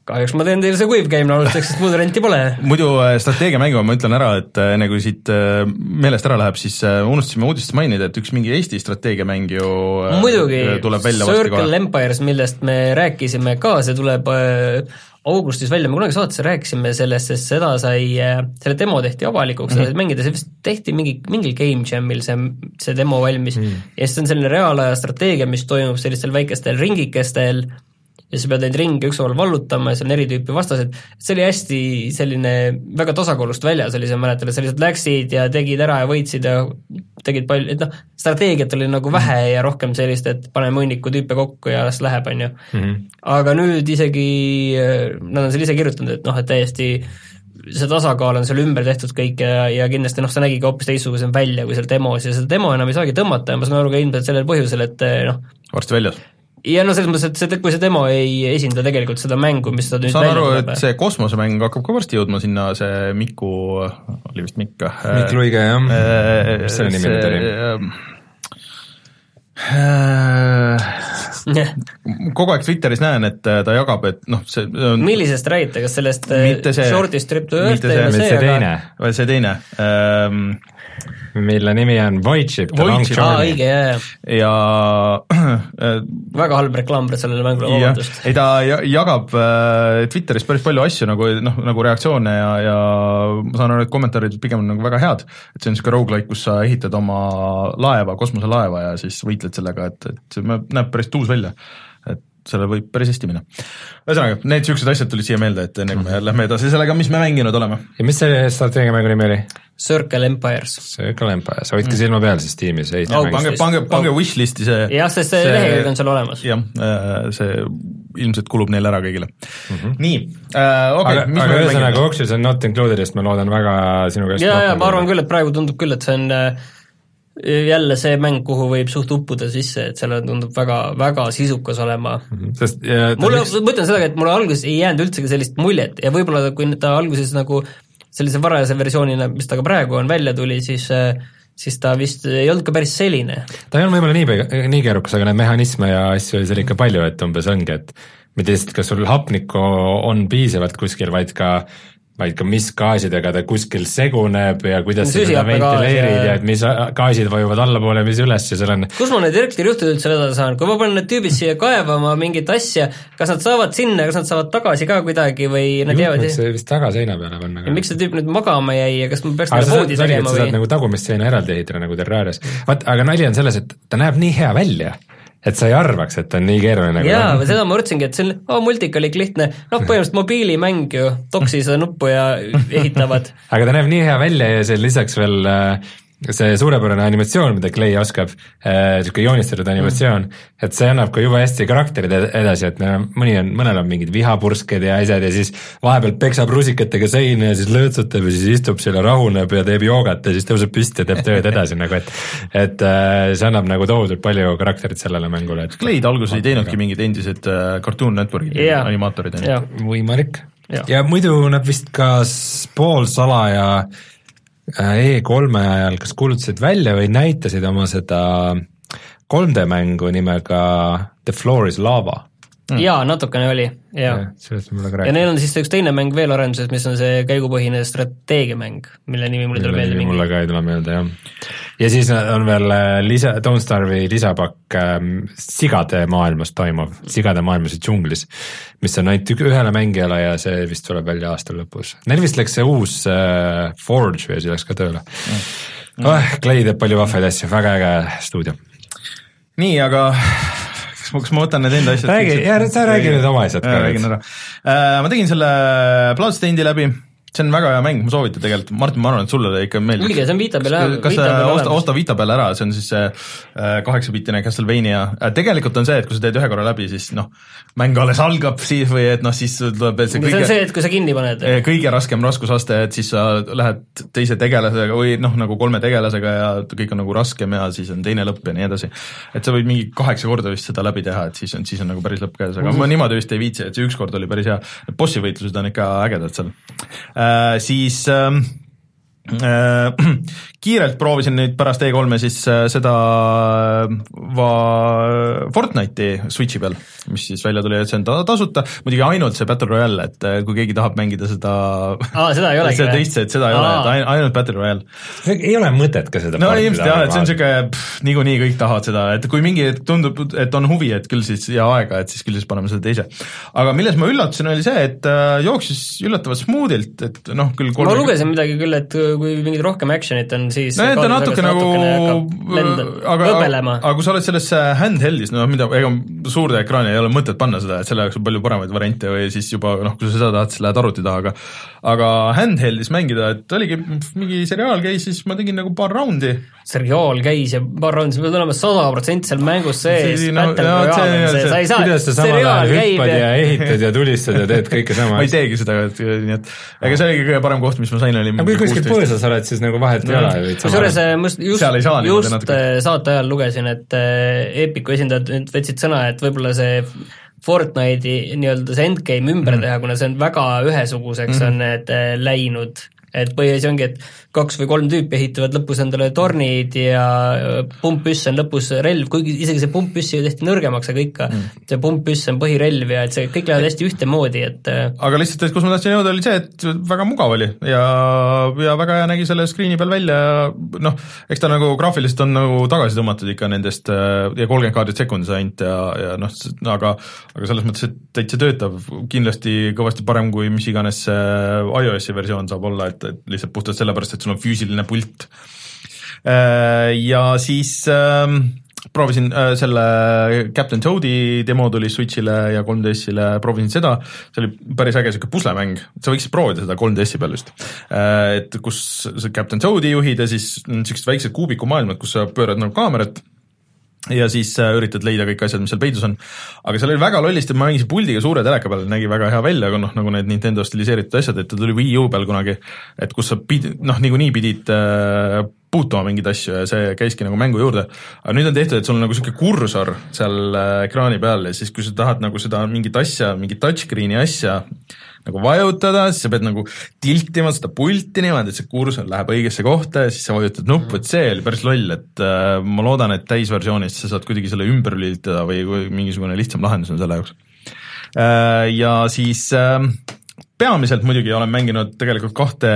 kahjuks ma teen teile see Quiv Game alustuseks, sest muud renti pole. Muidu strateegiamängu ma ütlen ära, et enne kui siit meelest ära läheb, siis unustasime uudistest mainida, et üks mingi Eesti strateegiamäng ju muidugi, tuleb välja Circle Empires, millest me rääkisime ka, see tuleb augustis välja, me kunagi saatesse rääkisime sellest, sest seda sai, selle demo tehti avalikuks mm, -hmm. mängida, see vist tehti mingi, mingil Game Jamil see, see demo valmis mm. -hmm. ja siis on selline reaalaja strateegia, mis toimub sellistel väikestel ringikestel ja sa pead neid ringe ükshaaval vallutama ja seal on eri tüüpi vastased, see oli hästi selline väga tasakaalust väljas, oli see mäletan, et sa lihtsalt läksid ja tegid ära ja võitsid ja tegid palju, et noh, strateegiat oli nagu vähe ja rohkem sellist, et paneme hunniku tüüpe kokku ja las läheb, on ju. Aga nüüd isegi, nad on seal ise kirjutanud, et noh, et täiesti see tasakaal on seal ümber tehtud kõik ja, ja kindlasti noh, see nägi ka hoopis teistsugusem välja kui seal demos ja seda demo enam ei saagi tõmmata ja ma saan aru ka ilmselt sellel põhjusel, et noh varsti väljas. Ja no selles mõttes, et see, kui see demo ei esinda tegelikult seda mängu, mis seda nüüd saan aru, et see kosmosemäng hakkab ka varsti jõudma sinna, see Miku, oli vist Mikk? Mikk Luige, jah. Mis selle nimi nüüd oli? Kogu aeg Twitteris näen, et ta jagab, et noh, see on millisest räägite, kas sellest see, shortist trip to earth see, see, see teine, see teine ähm, mille nimi on Voidship, The Long Journey. Õige, jah, ja väga halb reklaam sellele mängule, vabandust. ei, ta jagab äh, Twitteris päris palju asju nagu, noh, nagu reaktsioone ja, ja ma saan aru, et kommentaarid pigem on nagu väga head, et see on niisugune roguelike, kus sa ehitad oma laeva, kosmoselaeva ja siis võitled sellega, et, et see näeb päris tuus välja, et selle võib päris hästi minna. Ühesõnaga, need niisugused asjad tulid siia meelde, et enne kui me lähme edasi sellega, mis me mänginud oleme. Ja mis see strateegiamängu nimi oli? Circle Empires. Circle Empires, hoidke mm. silma peal siis tiimis. Oh, pange, pange, pange wishlisti see. jah, sest see, see lehekülg on seal olemas. jah, see ilmselt kulub neile ära kõigile. Mm -hmm. Nii, äh, okei. Okay, aga ühesõnaga, Auctions on not included, ma loodan väga sinu käest. ja, ja ma arvan küll, et praegu tundub küll, et see on jälle see mäng, kuhu võib suht uppuda sisse, et selle tundub väga, väga sisukas olema. Mm -hmm. Sest, ja, mulle, miks... ma mõtlen seda, et mulle alguses ei jäänud üldsegi sellist muljet ja võib-olla kui ta alguses nagu sellise varajase versioonina, mis ta ka praegu on, välja tuli, siis siis ta vist ei olnud ka päris selline. ta ei olnud võib-olla nii, nii keerukas, aga neid mehhanisme ja asju oli seal ikka palju, et umbes ongi, et mitte lihtsalt, kas sul hapnikku on piisavalt kuskil, vaid ka vaid ka mis gaasidega ta kuskil seguneb ja kuidas sa seda ventileerid ja et mis gaasid vajuvad allapoole ja mis üles ja seal on kus ma need direktorjuhtud üldse vedada saan, kui ma panen need tüübid siia kaevama mingit asja, kas nad saavad sinna, kas nad saavad tagasi ka kuidagi või nad jäävad see vist tagaseina peale panna. Ja miks see tüüp nüüd magama jäi ja kas ma peaks neile voodi tegema või? Sa saad nagu tagumist seina eraldi ehitada nagu Terrarias. Vaat, aga nali on selles, et ta näeb nii hea välja, et sa ei arvaks, et ta on nii keeruline nagu jaa, seda ma mõtlesingi, et see on oh, multikalik lihtne, noh põhimõtteliselt mobiilimäng ju, toksi seda nuppu ja ehitavad. Aga ta näeb nii hea välja ja see lisaks veel see suurepärane animatsioon, mida Clay oskab, niisugune joonistatud animatsioon, et see annab ka juba hästi karakterid edasi, et mõni on, mõnel on mingid vihapursked ja asjad ja siis vahepeal peksab rusikatega seina ja siis lõõtsutab ja siis istub seal ja rahuneb ja teeb joogat ja siis tõuseb püsti ja teeb tööd edasi nagu, et et see annab nagu tohutult palju karakterit sellele mängule. Clay alguses ei teinudki mingid endised Cartoon Networki yeah. animaatorid yeah. võimalik yeah. ja muidu nad vist ka poolsalaja E kolme ajal kas kuulutasid välja või näitasid oma seda kolm D mängu nimega The Floor is Lava. Mm. jaa, natukene oli, jaa. Ja, ja neil on siis üks teine mäng veel arenduses, mis on see käigupõhine strateegiamäng, mille nimi mulle tuleb meelde mingi. Mulle ka ei tule meelde, jah. Ja siis on veel lisa, Don't Starve'i lisapakk ähm, sigade maailmas toimuv, sigade maailmas ja džunglis, mis on ainult ühele mängijale ja see vist tuleb välja aasta lõpus. Neil vist läks see uus äh, Forge või see läks ka tööle. Mm. Oh, Clay teeb palju vahvaid asju, väga äge stuudio. Nii, aga kas ma võtan need enda asjad? Räägi, ja sa räägi nüüd oma asjad ka. Räägin ära. Ma tegin selle Bloodstainedi läbi, see on väga hea mäng, ma soovitan tegelikult, Martin, ma arvan, et sulle ikka meeldib. Õige, see on Vita peale. Kas osta, osta Vita peale ära, see on siis see kaheksabiitine Castlevania. Tegelikult on see, et kui sa teed ühe korra läbi, siis noh, mäng alles algab siis või et noh, siis tuleb see kõige... See on see, et kui sa kinni paned. Kõige raskem raskusaste, et siis sa lähed teise tegelasega või noh, nagu kolme tegelasega ja kõik on nagu raskem ja siis on teine lõpp ja nii edasi. Et sa võid mingi kaheksa korda vist seda läbi teha, et siis on, siis on nagu päris lõpp käes, aga ma niimoodi vist ei viitsi, et see üks kord oli päris hea. Bossi võitlused on ikka ägedad seal. Äh, siis ähm, Kiirelt proovisin nüüd pärast E kolme siis seda va Fortnite'i Switchi peal, mis siis välja tuli, et see on tasuta, muidugi ainult see Battle Royale, et kui keegi tahab mängida seda Aa, seda ei olegi seda teist, et seda ei Aa. ole, et ainult Battle Royale. Ei ole mõtet ka seda no ilmselt jah, et see on siuke, niikuinii kõik tahavad seda, et kui mingi tundub, et on huvi, et küll siis ja aega, et siis küll siis paneme seda teise. Aga milles ma üllatasin, oli see, et jooksis üllatavalt smoothilt, et noh, küll kolme... ma lugesin midagi küll, et kui mingid rohkem actionit on, siis no, ta natuke nagu lenda, aga, võbelema. Aga kui sa oled selles handheldis, no mida, ega suurde ekraani ei ole mõtet panna seda, et selle jaoks on palju paremaid variante või siis juba, noh, kui sa seda tahad, siis lähed arvuti taha, aga aga handheldis mängida, et oligi mingi seriaal käis, siis ma tegin nagu paar raundi. Seriaal käis ja paar raundi, sa pead olema sada protsenti seal mängus sees, no, Battle Royale on see, sa ei saa, kuidas sa samal ajal hüppad ja ehitad ja tulistad ja teed kõike sama. ma ei teegi seda, et nii et ega see oligi kõige parem koht, mis ma sain, oli aga kui kuskil põõsas oled, siis nagu vahet ei ole. Kusjuures just, just, just saate ajal lugesin, et Epiku esindajad võtsid sõna, et võib-olla see Fortnite'i nii-öelda see endgame ümber mm. teha, kuna see on väga ühesuguseks mm. on need läinud, et põhiasi ongi, et kaks või kolm tüüpi ehitavad lõpus endale tornid ja pumppüss on lõpus relv, kuigi isegi see pumppüss ju tehti nõrgemaks, aga ikka mm. see pumppüss on põhirelv ja et see kõik lähevad hästi ühtemoodi, et aga lihtsalt, et kus ma tahtsin jõuda, oli see, et väga mugav oli ja, ja väga hea nägi selle screen'i peal välja ja noh, eks ta nagu graafiliselt on nagu tagasi tõmmatud ikka nendest ja kolmkümmend kaadrit sekundis ainult ja, ja noh, aga, aga selles mõttes, et täitsa töötav, kindlasti kõvasti parem kui mis iganes iOS-i versioon saab olla, et, et lihtsalt puhtalt sellepärast, et sul on füüsiline pult. Ja siis äh, proovisin äh, selle Captain Toad'i demo tuli Switchile ja kolm D S-ile, proovisin seda, see oli päris äge siuke puslemäng, sa võiksid proovida seda kolm D S-i peal just, äh, et kus sa Captain Toad'i juhid ja siis siuksed väiksed kuubikumaailmad, kus sa pöörad nagu kaamerat ja siis äh, üritad leida kõik asjad, mis seal peidus on. Aga seal oli väga lollist, et ma mängisin puldiga suure teleka peal, nägi väga hea välja, aga noh, nagu need Nintendo stiliseeritud asjad, et ta tuli Wii U peal kunagi, et kus sa pidid, noh, niikuinii pidid äh, puutuma mingeid asju ja see käiski nagu mängu juurde. Aga nüüd on tehtud, et sul on nagu siuke kursor seal äh, ekraani peal ja siis kui sa tahad nagu seda mingit asja, mingit touchscreen'i asja nagu vajutada, siis sa pead nagu tiltima seda pulti niimoodi, et see kursor läheb õigesse kohta ja siis sa vajutad nupp, et see oli päris loll, et äh, ma loodan, et täisversioonist sa saad kuidagi selle ümber lülitada või mingisugune lihtsam lahendus on selle jaoks. Äh, ja siis äh, peamiselt muidugi olen mänginud tegelikult kahte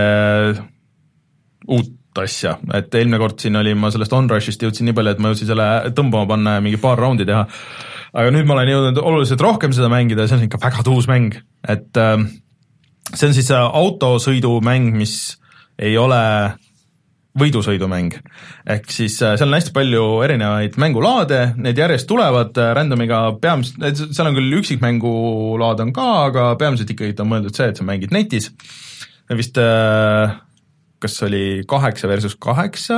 uut asja, et eelmine kord siin oli, ma sellest OnRushist jõudsin nii palju, et ma jõudsin selle tõmbama panna ja mingi paar raundi teha, aga nüüd ma olen jõudnud oluliselt rohkem seda mängida ja see on ikka väga tuus mäng, et äh, see on siis autosõidumäng, mis ei ole võidusõidumäng, ehk siis äh, seal on hästi palju erinevaid mängulaade, need järjest tulevad äh, randomiga, peamiselt, seal on küll üksikmängulaad on ka, aga peamiselt ikkagi on mõeldud see, et sa mängid netis, vist äh, kas oli kaheksa versus kaheksa,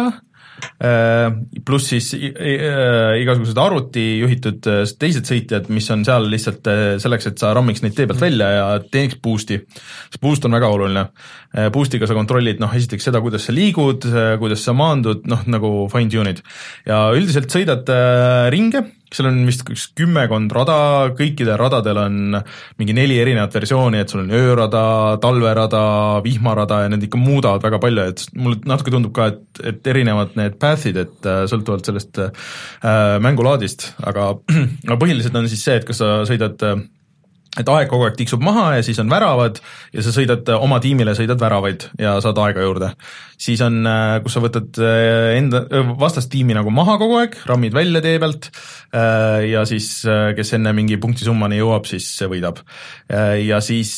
pluss siis igasugused arvuti juhitud teised sõitjad, mis on seal lihtsalt selleks, et sa rammiks neid tee pealt välja ja teeks boost'i. See boost on väga oluline. Boost'iga sa kontrollid, noh, esiteks seda, kuidas sa liigud, kuidas sa maandud, noh, nagu fine tune'id. Ja üldiselt sõidad ringe, seal on vist üks kümmekond rada, kõikidel radadel on mingi neli erinevat versiooni, et sul on öörada, talverada, vihmarada ja need ikka muudavad väga palju, et mulle natuke tundub ka, et, et erinevad need path'id, et sõltuvalt sellest äh, mängulaadist, aga, aga põhiliselt on siis see, et kas sa sõidad et aeg kogu aeg tiksub maha ja siis on väravad ja sa sõidad oma tiimile, sõidad väravaid ja saad aega juurde. Siis on, kus sa võtad enda vastastiimi nagu maha kogu aeg, rammid välja tee pealt ja siis, kes enne mingi punktisummani jõuab, siis võidab. Ja siis,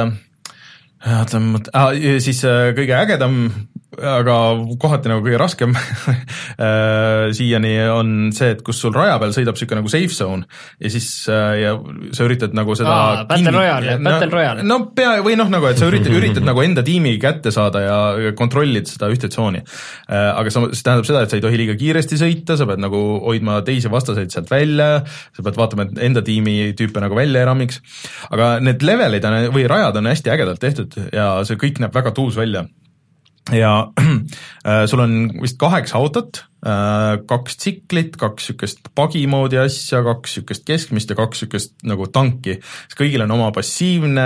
siis kõige ägedam, aga kohati nagu kõige raskem siiani on see, et kus sul raja peal sõidab siuke nagu safe zone ja siis ja sa üritad nagu seda Aa, Battle Royale, Battle Royale. No pea, või noh, nagu, et sa üritad, üritad nagu enda tiimi kätte saada ja kontrollid seda ühte tsooni. Aga see tähendab seda, et sa ei tohi liiga kiiresti sõita, sa pead nagu hoidma teisi vastaseid sealt välja, sa pead vaatama, et enda tiimi tüüpe nagu välja ei rammiks. Aga need levelid on, või rajad on hästi ägedalt tehtud ja see kõik näeb väga tuus välja. Ja äh, sul on vist kaheksa autot kaks tsiklit, kaks niisugust pagimoodi asja, kaks niisugust keskmist ja kaks niisugust nagu tanki. Kõigil on oma passiivne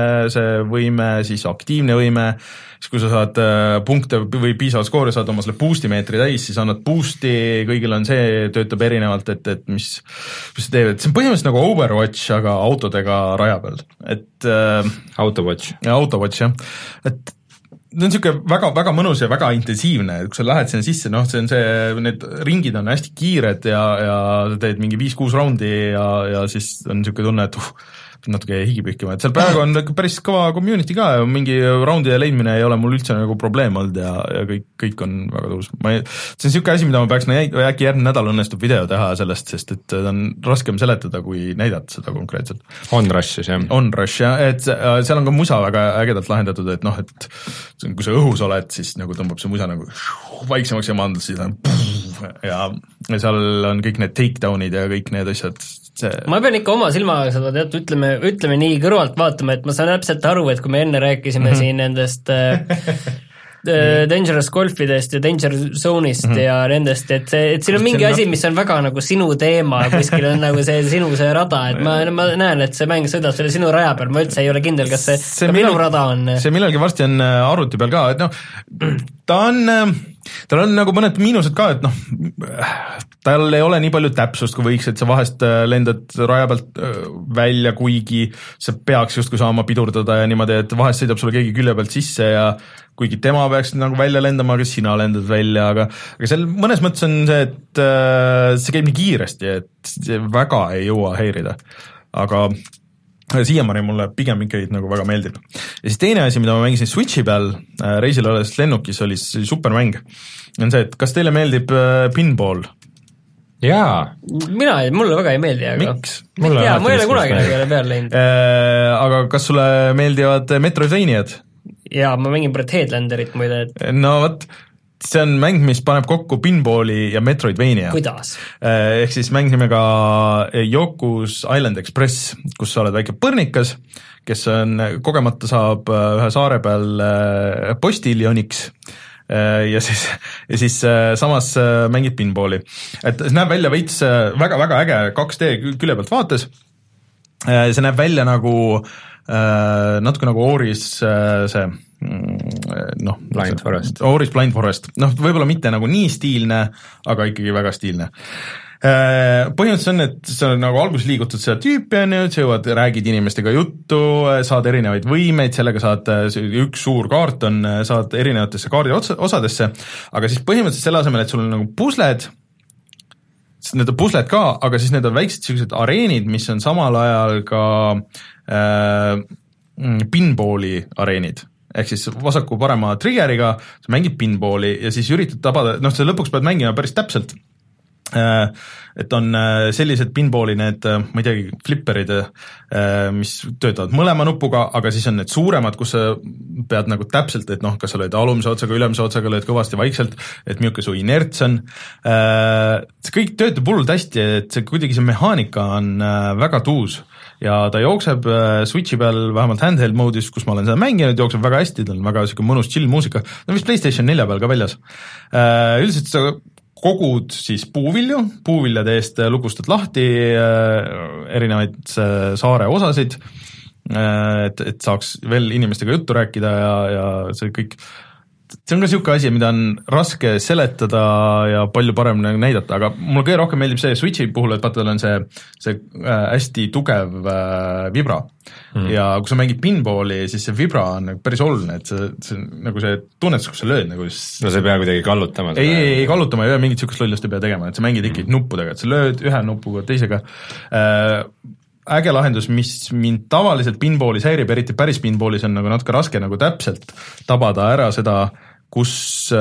see võime, siis aktiivne võime, siis kui sa saad punkte või piisavalt skoori, saad oma selle boost'i meetri täis, siis annad boost'i, kõigil on see, töötab erinevalt, et, et mis, mis see teeb, et see on põhimõtteliselt nagu Overwatch, aga autodega raja peal, et äh, Autowatch. Autowatch, jah, et see on niisugune väga, väga mõnus ja väga intensiivne, et kui sa lähed sinna sisse, noh, see on see, need ringid on hästi kiired ja, ja teed mingi viis-kuus raundi ja, ja siis on niisugune tunne, et uh, natuke higi pühkima, et seal praegu on päris kõva community ka ja mingi raundide leidmine ei ole mul üldse nagu probleem olnud ja, ja kõik, kõik on väga tõus. Ma ei, see on niisugune asi, mida ma peaks äkki järgmine nädal õnnestub video teha sellest, sest et ta on raskem seletada, kui näidata seda konkreetselt. On Rush siis, jah? On Rush, jah, et seal on ka musa väga ägedalt lahendatud, et noh, et kui sa õhus oled, siis nagu tõmbab see musa nagu vaiksemaks ja mandlus, siis on ja, ja seal on kõik need takedownid ja kõik need asjad. See... ma pean ikka oma silmaga seda tead, ütleme, ütleme nii kõrvalt vaatama, et ma saan täpselt aru, et kui me enne rääkisime mm-hmm. siin nendest äh, Dangerous Golfidest ja Danger Zone'ist mm-hmm. ja nendest, et, see, et siin on mingi asi, mis on väga nagu sinu teema, kuskil on nagu see sinu see rada, et ma, ma näen, et see mäng sõidab selle sinu raja peal, ma üldse ei ole kindel, kas see, see minu rada on. See millalgi varsti on arvuti peal ka, et noh, ta on, tal on nagu mõned miinused ka, et noh, tal ei ole nii palju täpsust, kui võiks, et sa vahest lendad raja pealt välja, kuigi sa peaks justkui saama pidurdada ja niimoodi, et vahest sõidab sulle keegi külje pealt sisse ja kuigi tema peaks nagu välja lendama, aga sina lendad välja, aga, aga seal mõnes mõttes on see, et see käib nii kiiresti, et see väga ei jõua häirida. Aga siiamaani mulle pigem ikkagi nagu väga meeldib. Ja siis teine asi, mida ma mängisin Switchi peal reisil olles lennukis, oli supermäng. On see, et kas teile meeldib pinball? Jaa. Mina, mulle väga ei meeldi, aga... Miks? Ma ei tea, ma ei ole kunagi nagu jälle peale läinud. Aga kas sulle meeldivad Metroidvaniad? Jaa, ma mängin Brett Headlanderit muide, et... No võt, see on mäng, mis paneb kokku pinballi ja Metroidvania. Kuidas? Ehk siis mäng nimega Yoku's Island Express, kus sa oled väike põrnikas, kes on, kogemata saab ühe saare peal postiljoniks ja siis, ja siis samas mängid pinballi. Et see näeb välja veits väga-väga äge kaks D külje pealt vaates, see näeb välja nagu natuke nagu Oris see noh, Blind Forest. Oris Blind Forest, noh võib-olla mitte nagu nii stiilne, aga ikkagi väga stiilne. Põhimõtteliselt on, et sa nagu alguses liigutud seda tüüpi on ju, sa jõuad, räägid inimestega juttu, saad erinevaid võimeid, sellega saad, üks suur kaart on, saad erinevatesse kaardi osadesse, aga siis põhimõtteliselt selle asemel, et sul on nagu pusled, need on pusled ka, aga siis need on väiksed sellised areenid, mis on samal ajal ka äh, pinballi areenid. Ehk siis vasaku parema triggeriga, sa mängid pinballi ja siis üritad tabada, noh, sa lõpuks pead mängima päris täpselt, et on sellised pinballi need, ma ei teagi, flipperid, mis töötavad mõlema nupuga, aga siis on need suuremad, kus sa pead nagu täpselt, et noh, kas sa lööd alumise otsaga, ülemise otsaga, lööd kõvasti vaikselt, et milline su inerts on. See kõik töötab hullult hästi, et see kuidagi see mehaanika on väga tuus ja ta jookseb Switchi peal, vähemalt handheld moodis, kus ma olen seda mänginud, jookseb väga hästi, ta on väga siuke mõnus chill muusika, ta on vist PlayStation nelja peal ka väljas. Üldiselt sa kogud siis puuvilju, puuviljade eest lukustad lahti erinevaid saare osasid, et, et saaks veel inimestega juttu rääkida ja, ja see kõik, see on ka siuke asi, mida on raske seletada ja palju parem näidata, aga mulle kõige rohkem meeldib see Switchi puhul, et vaata, tal on see, see hästi tugev vibra mm. ja kui sa mängid pinballi, siis see vibra on päris oluline, et see, see nagu see tunnetus, kus sa lööd nagu siis... no sa ei pea kuidagi kallutama ei, ei, ei kallutama, ei ole mingit siukest lollust ei pea tegema, et sa mängid ikkagi mm. nuppudega, et sa lööd ühe nupuga, teisega äh, äge lahendus, mis mind tavaliselt pinballis häirib, eriti päris pinballis on nagu natuke raske nagu täpselt tabada ära seda, kus,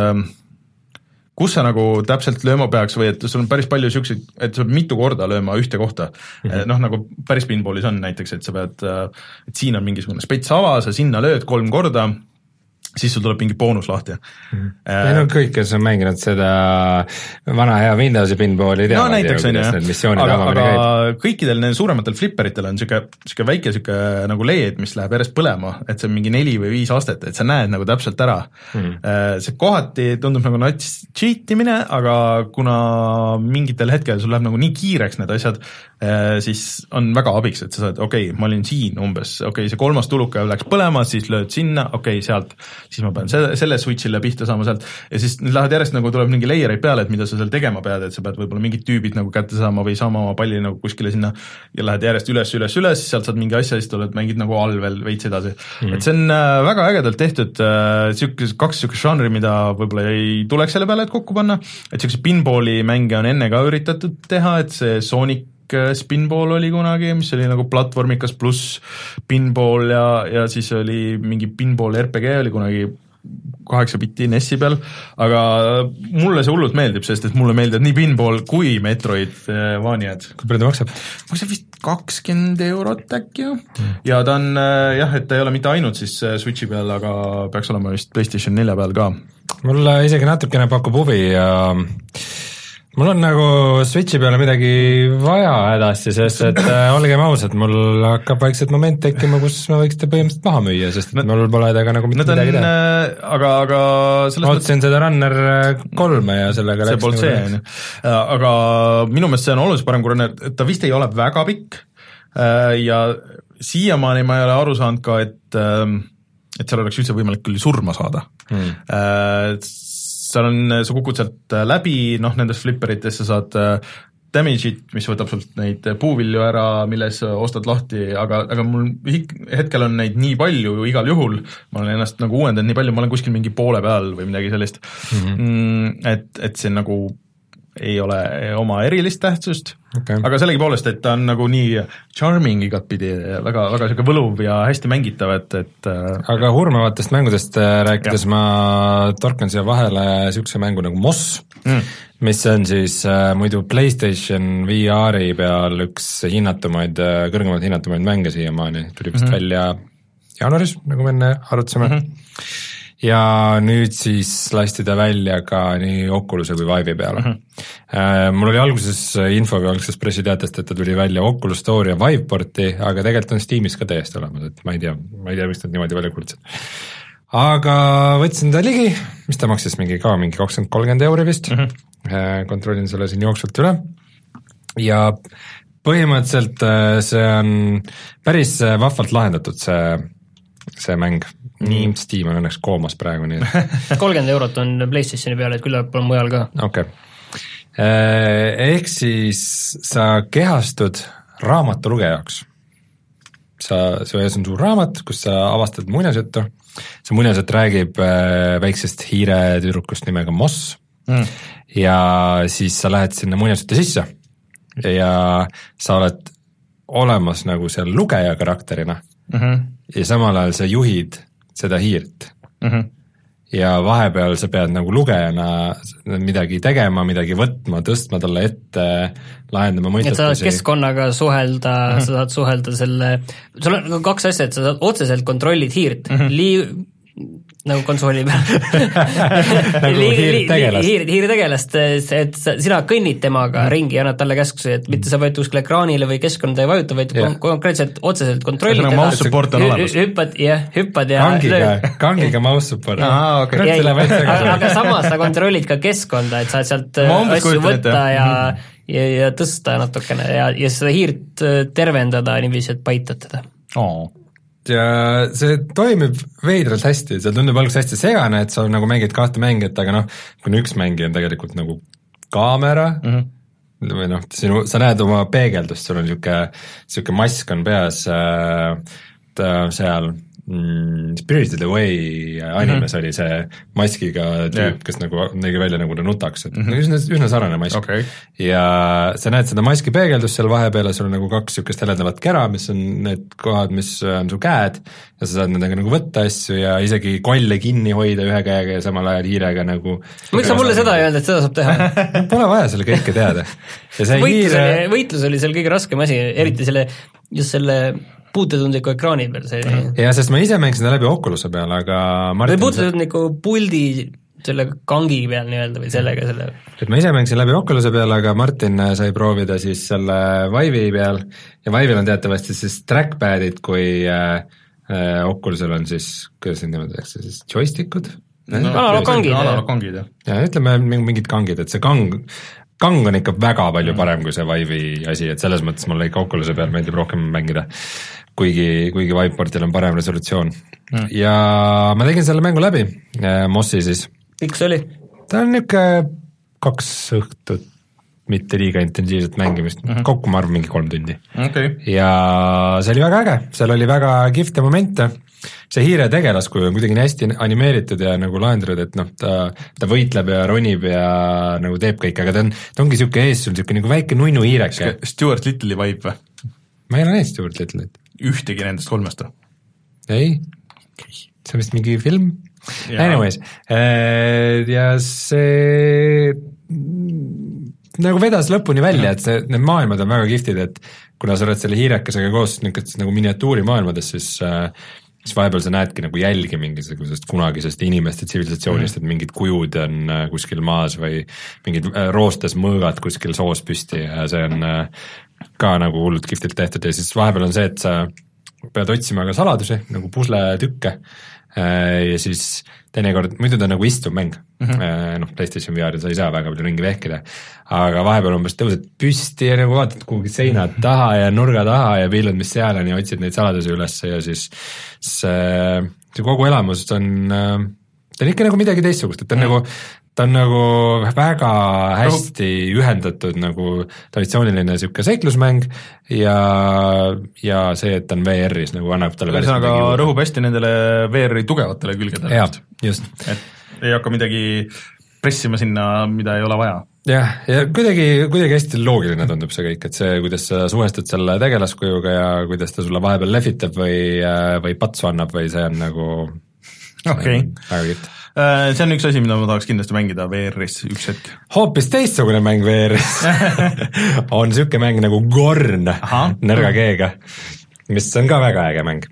kus sa nagu täpselt lööma peaks või et sul on päris palju siukseid, et sa pead mitu korda lööma ühte kohta. Mm-hmm. Noh, nagu päris pinballis on näiteks, et sa pead, et siin on mingisugune spets ava, sa sinna lööd kolm korda siis sul tuleb mingi boonus lahti mm.. ei no kõik, kes on mänginud seda vana hea Windowsi pinballi teavad no, näiteks, ju, kuidas need missioonid aga, aga käib. kõikidel nendel suurematel flipperitel on niisugune, niisugune väike niisugune nagu leed, mis läheb järjest põlema, et see on mingi neli või viis astet, et sa näed nagu täpselt ära mm.. see kohati tundub nagu nats cheatimine, aga kuna mingitel hetkel sul läheb nagu nii kiireks need asjad, siis on väga abiks, et sa saad, okei okay,, ma olin siin umbes, okei okay,, see kolmas tuluke läks põlema, siis lööd sinna, okei okay,, sealt siis ma pean selle, selle switch'ile pihta saama sealt ja siis need lähevad järjest nagu tuleb mingi layereid peale, et mida sa seal tegema pead, et sa pead võib-olla mingid tüübid nagu kätte saama või saama oma palli nagu kuskile sinna ja lähed järjest üles, üles, üles, sealt saad mingi asja, siis tuled mängid nagu all veel veits edasi mm.. et see on väga ägedalt tehtud, siukes, kaks siukest žanri, mida võib-olla ei tuleks selle peale, et kokku panna, et siukse pinballi mänge on enne ka üritatud teha, et see Sonic Spinball oli kunagi, mis oli nagu platvormikas pluss pinball ja, ja siis oli mingi pinball R P G oli kunagi kaheksa bitti N E S-i peal, aga mulle see hullult meeldib, sest et mulle meeldivad nii pinball kui Metroidvaniad. Kui palju ta maksab? Maksab vist kakskümmend eurot äkki mm. ja ta on jah, et ta ei ole mitte ainult siis Switchi peal, aga peaks olema vist PlayStation nelja peal ka. Mulle isegi natukene pakub huvi ja mul on nagu Switchi peale midagi vaja hädasti, sest et äh, olgem ausad, mul hakkab vaikselt moment tekkima, kus ma võiks ta põhimõtteliselt maha müüa, sest et no, mul pole temaga nagu mitte midagi teha. aga, aga ma otsin seda Runner kolme ja sellega see läks see, nagu aga minu meelest see on oluliselt parem kui Runner, ta vist ei ole väga pikk ja siiamaani ma ei ole aru saanud ka, et et seal oleks üldse võimalik küll surma saada hmm. seal on, sa kukud sealt läbi, noh nendest flipperites sa saad damage'it, mis võtab sult neid puuvilju ära, milles ostad lahti, aga, aga mul hetkel on neid nii palju ju igal juhul, ma olen ennast nagu uuendanud nii palju, ma olen kuskil mingi poole peal või midagi sellist mm-hmm. et, et see nagu ei ole oma erilist tähtsust okay., aga sellegipoolest, et ta on nagu nii charming igatpidi, väga, väga siuke võluv ja hästi mängitav, et, et aga hurmavatest mängudest rääkides ja. Ma torkan siia vahele siukse mängu nagu Moss mm., mis on siis äh, muidu PlayStation V R-i peal üks hinnatumaid, kõrgemalt hinnatumaid mänge siiamaani, tuli vist mm-hmm. välja jaanuaris, nagu me enne arutasime mm-hmm. ja nüüd siis lasti ta välja ka nii Oculus'e kui Vive'i peale mm. -hmm. Mul oli alguses info või alguses pressiteatest, et ta tuli välja Oculus Store ja Viveporti, aga tegelikult on Steamis ka täiesti olemas, et ma ei tea, ma ei tea, miks nad niimoodi välja kuulutasid. Aga võtsin ta ligi, mis ta maksis mingi ka, mingi kakskümmend kolmkümmend euri vist mm, -hmm. kontrollin selle siin jooksvalt üle ja põhimõtteliselt see on päris vahvalt lahendatud, see, see mäng. Nii, Steam on õnneks koomas praegu, nii kolmkümmend eurot on PlayStationi peale, et küllap on mujal ka. Okei okay. Ehk siis sa kehastud raamatulugejaks. Sa, see on suur raamat, kus sa avastad muinasjuttu. See muinasjutt räägib väiksest hiiretüdrukust nimega Moss mm. ja siis sa lähed sinna muinasjutte sisse ja sa oled olemas nagu seal lugeja karakterina mm-hmm. ja samal ajal sa juhid seda hiirt mm-hmm. ja vahepeal sa pead nagu lugejana midagi tegema, midagi võtma, tõstma talle ette, lahendama mõistatusi. Et sa saad keskkonnaga suhelda mm-hmm. sa saad suhelda selle, sul on nagu kaks asja, et sa saad otseselt kontrollid hiirt mm-hmm. Lii, nagu konsooli peal nagu hiirtegelast hiir, hiirtegelast, et sina kõnnid temaga mm. ringi ja annad talle käskusi, et mitte sa võid kuskil ekraanile või keskkonda ei vajuta, vaid yeah. konkreetselt otseselt kontrollid teda, hü- hüppad ja hüppad ja kangiga, kangiga mouse support Aha, okay. aga, aga samas sa kontrollid ka keskkonda, et saad sealt asju võtta ja, ja, ja tõsta natukene ja, ja seda hiirt tervendada niiviisi, et paitad teda oh. ja see toimib veidralt hästi, see tundub alguses hästi segane, et sa nagu mängid kahte mängijat, aga noh, kui üks mängija on tegelikult nagu kaamera mm-hmm. või noh, sinu, sa näed oma peegeldust, sul on niisugune, niisugune mask on peas äh, seal mm, Spirited Away animes mm-hmm. oli see maskiga tüüp yeah., kes nagu nägi välja nagu ta nutaks, et mm-hmm. üsna, üsna sarnane mask okay. ja sa näed seda maski peegeldust seal vahepeal ja sul on nagu kaks niisugust helendavat kera, mis on need kohad, mis on su käed ja sa saad nendega nagu võtta asju ja isegi kolle kinni hoida ühe käega ja samal ajal hiirega nagu miks sa mulle seda ei öelnud, et seda saab teha? Pole vaja selle kõike teada. Võitlus, hiire... oli, võitlus oli seal kõige raskem asi, eriti selle, just selle puututundliku ekraani peal see ja sest ma ise mängisin seda läbi Oculus'e peal, aga Martin või puututundliku puldi selle kangi peal nii-öelda või sellega selle et ma ise mängisin läbi Oculus'e peal, aga Martin sai proovida siis selle Vive'i peal ja Vive'il on teatavasti siis trackpadid, kui äh, Oculus'el on siis, kuidas neid niimoodi tehakse, siis joystickud? No, analogkangid, analogkangid, jah. Ja ütleme mingid kangid, et see kang kang on ikka väga palju parem kui see Vive'i asi, et selles mõttes mulle ikka Oculus'e peal meeldib rohkem mängida, kuigi, kuigi Viveportil on parem resolutsioon mm. ja ma tegin selle mängu läbi, Mossi siis. Pikk see oli? ta on niisugune kaks õhtut, mitte liiga intensiivset mängimist mm, -hmm. kokku ma arvan mingi kolm tundi okay. ja see oli väga äge, seal oli väga kihvte momente, see hiire tegelaskuju on kuidagi nii hästi animeeritud ja nagu lahendatud, et noh, ta, ta võitleb ja ronib ja nagu teeb kõike, aga ta on, ta ongi niisugune ees sul niisugune nagu väike nunnu hiireke. Stuart Little'i vibe või? ma ei ole näinud Stuart Little'it. Ühtegi nendest kolmest või? ei okay., see on vist mingi film? Ja. Anyways, ja see nagu vedas lõpuni välja, et see, need maailmad on väga kihtid, et kuna sa oled selle hiirekesega koos niisugustes nagu miniatuurimaailmades, siis siis vahepeal sa näedki nagu jälgi mingisugusest kunagisest inimeste tsivilisatsioonist, et mingid kujud on kuskil maas või mingid roostes mõõgad kuskil soos püsti ja see on ka nagu hullult kihvtilt tehtud ja siis vahepeal on see, et sa pead otsima ka saladusi, nagu pusletükke ja siis teinekord, muidu ta on nagu istuv mäng mm, -hmm. noh, PlayStation V R-il sa ei saa väga palju ringi vehkida, aga vahepeal umbes tõused püsti ja nagu vaatad kuhugi seina taha ja nurga taha ja piilud, mis seal on ja otsid neid saladusi üles ja siis see, see kogu elamus on, ta on ikka nagu midagi teistsugust, et ta on mm. nagu ta on nagu väga hästi ühendatud nagu traditsiooniline niisugune seiklusmäng ja, ja see, et ta on V R-is nagu annab talle päris midagi juurde. Rõhub hästi nendele V R-i tugevatele külgedele. jah, just. et ei hakka midagi pressima sinna, mida ei ole vaja. jah, ja kuidagi, kuidagi hästi loogiline tundub see kõik, et see, kuidas sa suhestud selle tegelaskujuga ja kuidas ta sulle vahepeal lehvitab või, või patsu annab või see on nagu okay. väga kiht. See on üks asi, mida ma tahaks kindlasti mängida V R-is üks hetk. Hoopis teistsugune mäng V R-is on niisugune mäng nagu Gorn nõrga G-ga, mis on ka väga äge mäng.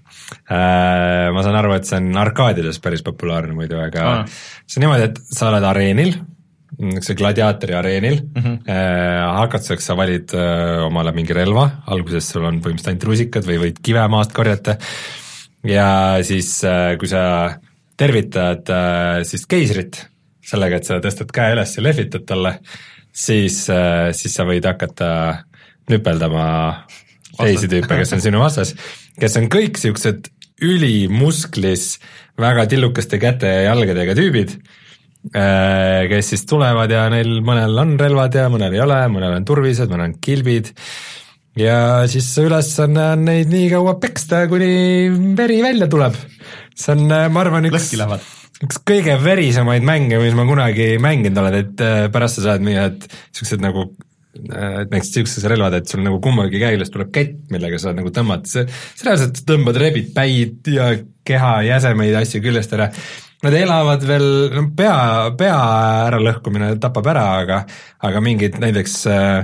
Ma saan aru, et see on arkaadides päris populaarne muidu, aga Aha. see on niimoodi, et sa oled areenil, see gladiaatori areenil mm, -hmm. hakatuseks sa valid omale mingi relva, alguses sul on põhimõtteliselt ainult rusikad või võid kive maast korjata ja siis kui sa tervitad äh, siis keisrit sellega, et sa tõstad käe üles ja lehvitad talle, siis, äh, siis sa võid hakata nüpeldama teisi tüüpe, kes on sinu vastas, kes on kõik siuksed ülimusklis, väga tillukaste käte ja jalgadega tüübid, äh, kes siis tulevad ja neil mõnel on relvad ja mõnel ei ole, mõnel on turvised, mõnel on kilbid ja siis ülesanne on neid nii kaua peksta, kuni veri välja tuleb. See on, ma arvan, üks, üks kõige verisemaid mänge, mis ma kunagi mänginud olen, et pärast sa saad mingid siuksed nagu, näiteks siukses relvad, et sul nagu kummagi käilas tuleb kett, millega sa nagu tõmbad, see, see reaalselt tõmbad, rebid päid ja keha, jäsemeid, asju küljest ära. Nad elavad veel, no pea, pea ära lõhkumine tapab ära, aga, aga mingid näiteks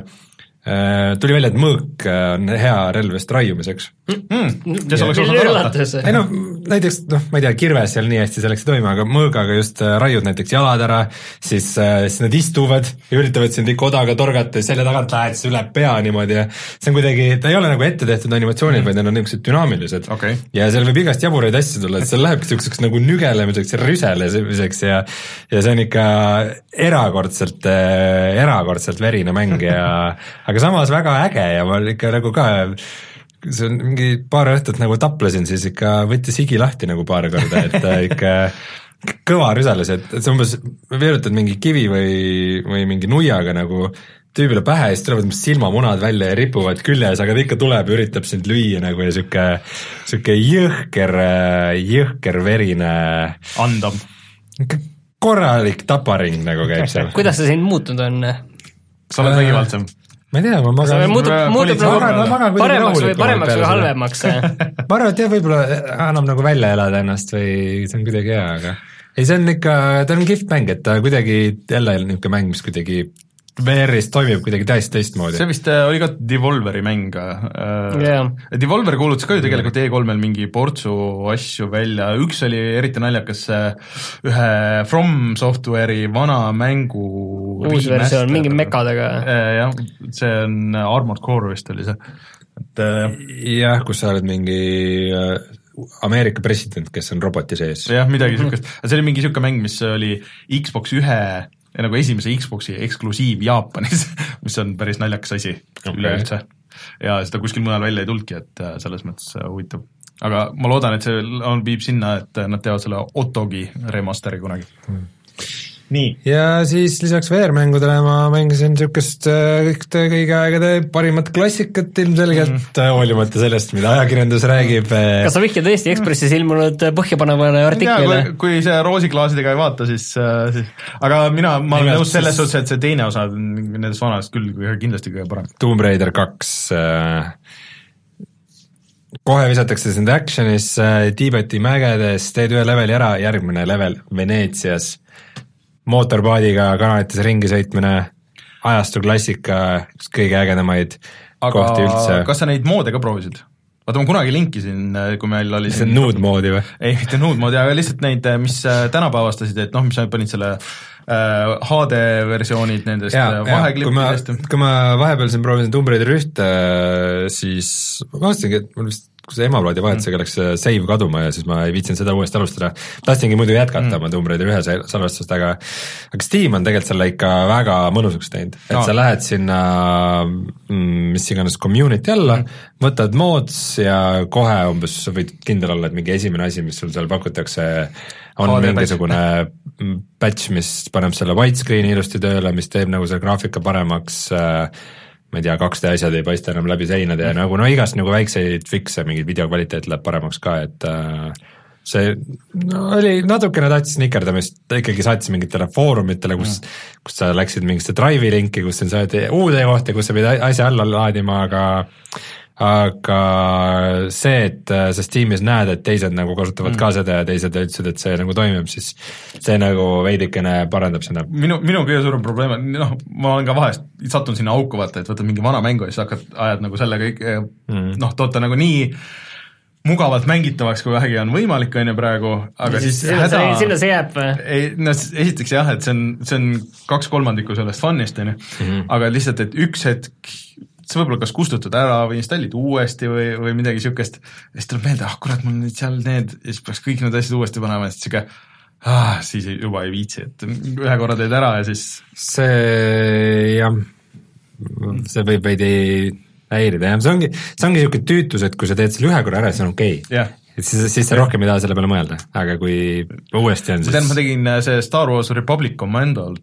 tuli välja, et mõõk on hea relv vist raiumiseks mm,. ja see oleks osanud arvata. ei no näiteks, noh, ma ei tea, kirves seal nii hästi selleks ei toimi, aga mõõgaga just raiud näiteks jalad ära, siis, siis nad istuvad ja üritavad sind ikka odaga torgata ja selle tagant lähed siis üle pea niimoodi ja see on kuidagi, ta ei ole nagu ette tehtud animatsioonid mm., vaid need on niisugused dünaamilised okay. ja seal võib igast jaburaid asju tulla, et seal lähebki niisuguseks nagu nügelemiseks ja rüselemiseks ja ja see on ikka erakordselt, erakordselt verine mäng ja aga samas väga äge ja ma ikka nagu ka see on mingi paar õhtut nagu taplesin, siis ikka võttis higi lahti nagu paar korda, et ikka kõva rüseles, et, et see umbes veerutad mingi kivi või, või mingi nuiaga nagu tüübile pähe ja siis tulevad silmamunad välja ja ripuvad küljes, aga ta ikka tuleb ja üritab sind lüüa nagu ja siuke, siuke jõhker, jõhker verine andam. Korralik taparing nagu käib seal. Kuidas see sind muutunud on? sa oled vägivaldsem? ma ei tea, ma magan muutub, muutub nagu paremaks või paremaks või halvemaks ma arvan, et jah, võib-olla annab nagu välja elada ennast või see on kuidagi hea, aga ei, see on ikka, ta on kihvt mäng, et ta kuidagi jälle niisugune mäng, mis kuidagi V R-is toimib kuidagi täiesti teistmoodi. See vist oli ka Devolveri mäng yeah.. Devolver kuulutas ka ju tegelikult E kolmel mingi portsu asju välja, üks oli eriti naljakas ühe From Software'i vana mängu uus versioon, mingi mekadega. Jah, see on Armored Core vist oli see. Et, jah, kus sa oled mingi Ameerika president, kes on roboti sees. Jah, midagi mm-hmm. sükest. See oli mingi süke mäng, mis oli Xbox ühe, nagu esimese Xboxi eksklusiiv Jaapanis, mis on päris naljakas asi okay. üleüldse. Ja seda kuskil mujal välja ei tulnudki, et selles mõttes huvitav. Aga ma loodan, et see on, viib sinna, et nad teevad selle Otogi remasteri kunagi. Mm. Nii. Ja siis lisaks V R-mängudele ma mängisin niisugust kõige aegade parimat klassikat ilmselgelt mm., hoolimata sellest, mida ajakirjandus räägib. Kas sa vihkid Eesti Ekspressis ilmunud põhjapanevale artiklile? Kui, kui see roosiklaasidega ei vaata, siis, siis aga mina, ma olen nõus selles suhtes, et see teine osa nendest vanast küll kindlasti kõige parem. Tomb Raider kaks kohe visatakse sind actionis Tiibeti mägedes, teed ühe leveli ära, järgmine level Veneetsias mootorpaadiga kanalites ringi sõitmine, ajastu klassika, kõige ägedamaid aga kohti üldse. Kas sa neid moode ka proovisid? Vaata, ma kunagi linkisin, kui meil oli see nude moodi või? Ei, mitte nude moodi, aga lihtsalt neid, mis tänapäevastasid, et noh, mis sa panid selle äh, H D versioonid nendest vaheklippidest. Kui, kui ma vahepeal siin proovisin Tomb Raider ühte, siis ma vaatasingi, et mul vist kui see emaploodi vahetusega läks save kaduma ja siis ma ei viitsinud seda uuesti alustada. Tahtsingi muidu jätkata mm. oma Tomb Raider ühe salvestust, aga, aga Steam on tegelikult selle ikka väga mõnusaks teinud. Et no. sa lähed sinna, mis iganes community alla, mm. võtad mods ja kohe umbes võid kindel olla, et mingi esimene asi, mis sul seal pakutakse, on H D mingisugune patch. patch, mis paneb selle widescreeni ilusti tööle, mis teeb nagu selle graafika paremaks, ma ei tea, kaks D asjad ei paista enam läbi seinade ja mm. nagu no igast nagu väikseid fikse, mingid videokvaliteet läheb paremaks ka, et äh, see no, oli natukene tahtis nikerdamist, ikkagi saatis mingitele foorumitele, kus, mm. kus sa läksid mingiste drive'i linki, kus sa saad uude kohta, kus sa pidi asja alla laadima, aga aga see, et sa Steamis näed, et teised nagu kasutavad mm. ka seda ja teised ütlesid, et see nagu toimib, siis see nagu veidikene parandab seda. Minu, minu kõige suurem probleem on, noh, ma olen ka vahest sattun sinna auku vaata, et võtad mingi vana mängu ja siis hakkad ajad nagu selle kõik, mm. noh, toota nagu nii mugavalt mängitavaks, kui vähegi on võimalik, on ju praegu, aga ja siis sinna, häda... sinna see jääb või? Ei, no esiteks jah, et see on, see on kaks kolmandikku sellest funnist, on ju, mm-hmm. aga lihtsalt, et üks hetk see võib-olla kas kustutad ära või installid uuesti või, või midagi niisugust, ja siis tuleb meelde, ah kurat, mul nüüd seal need, ja siis peaks kõik need asjad uuesti panema, et siuke, ah, siis ei, juba ei viitsi, et ühe korra teed ära ja siis see, jah, see võib veidi häirida, jah, see ongi, see ongi niisugune tüütus, et kui sa teed selle ühe korra ära, see on okei okay. yeah. et siis, siis sa rohkem ei taha selle peale mõelda, aga kui uuesti on siis ma tegin see Star Wars Republic Commandolt,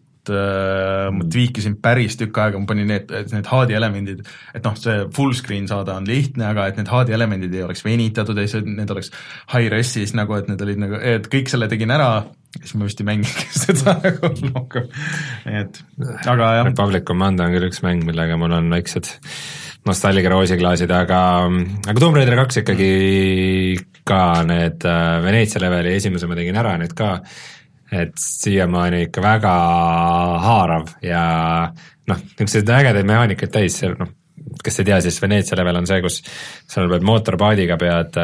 ma tviikisin päris tükk aega, ma panin need, need H D elemendid, et noh, see full screen saada on lihtne, aga et need H D elemendid ei oleks venitatud, ei, need oleks high-res'is nagu, et need olid nagu, et kõik selle tegin ära, siis ma vist ei mängi seda nagu rohkem, et aga jah. Republic Commando on küll üks mäng, millega mul on väiksed nostalgia roosiklaasid, aga, aga Tomb Raider kaks ikkagi ka need Veneetsia leveli esimese ma tegin ära, nüüd ka et siiamaani ikka väga haarav ja noh, niisuguseid ägedaid mehaanikaid täis, noh, kes ei tea, siis Veneetsia level on see, kus seal pead mootorpaadiga pead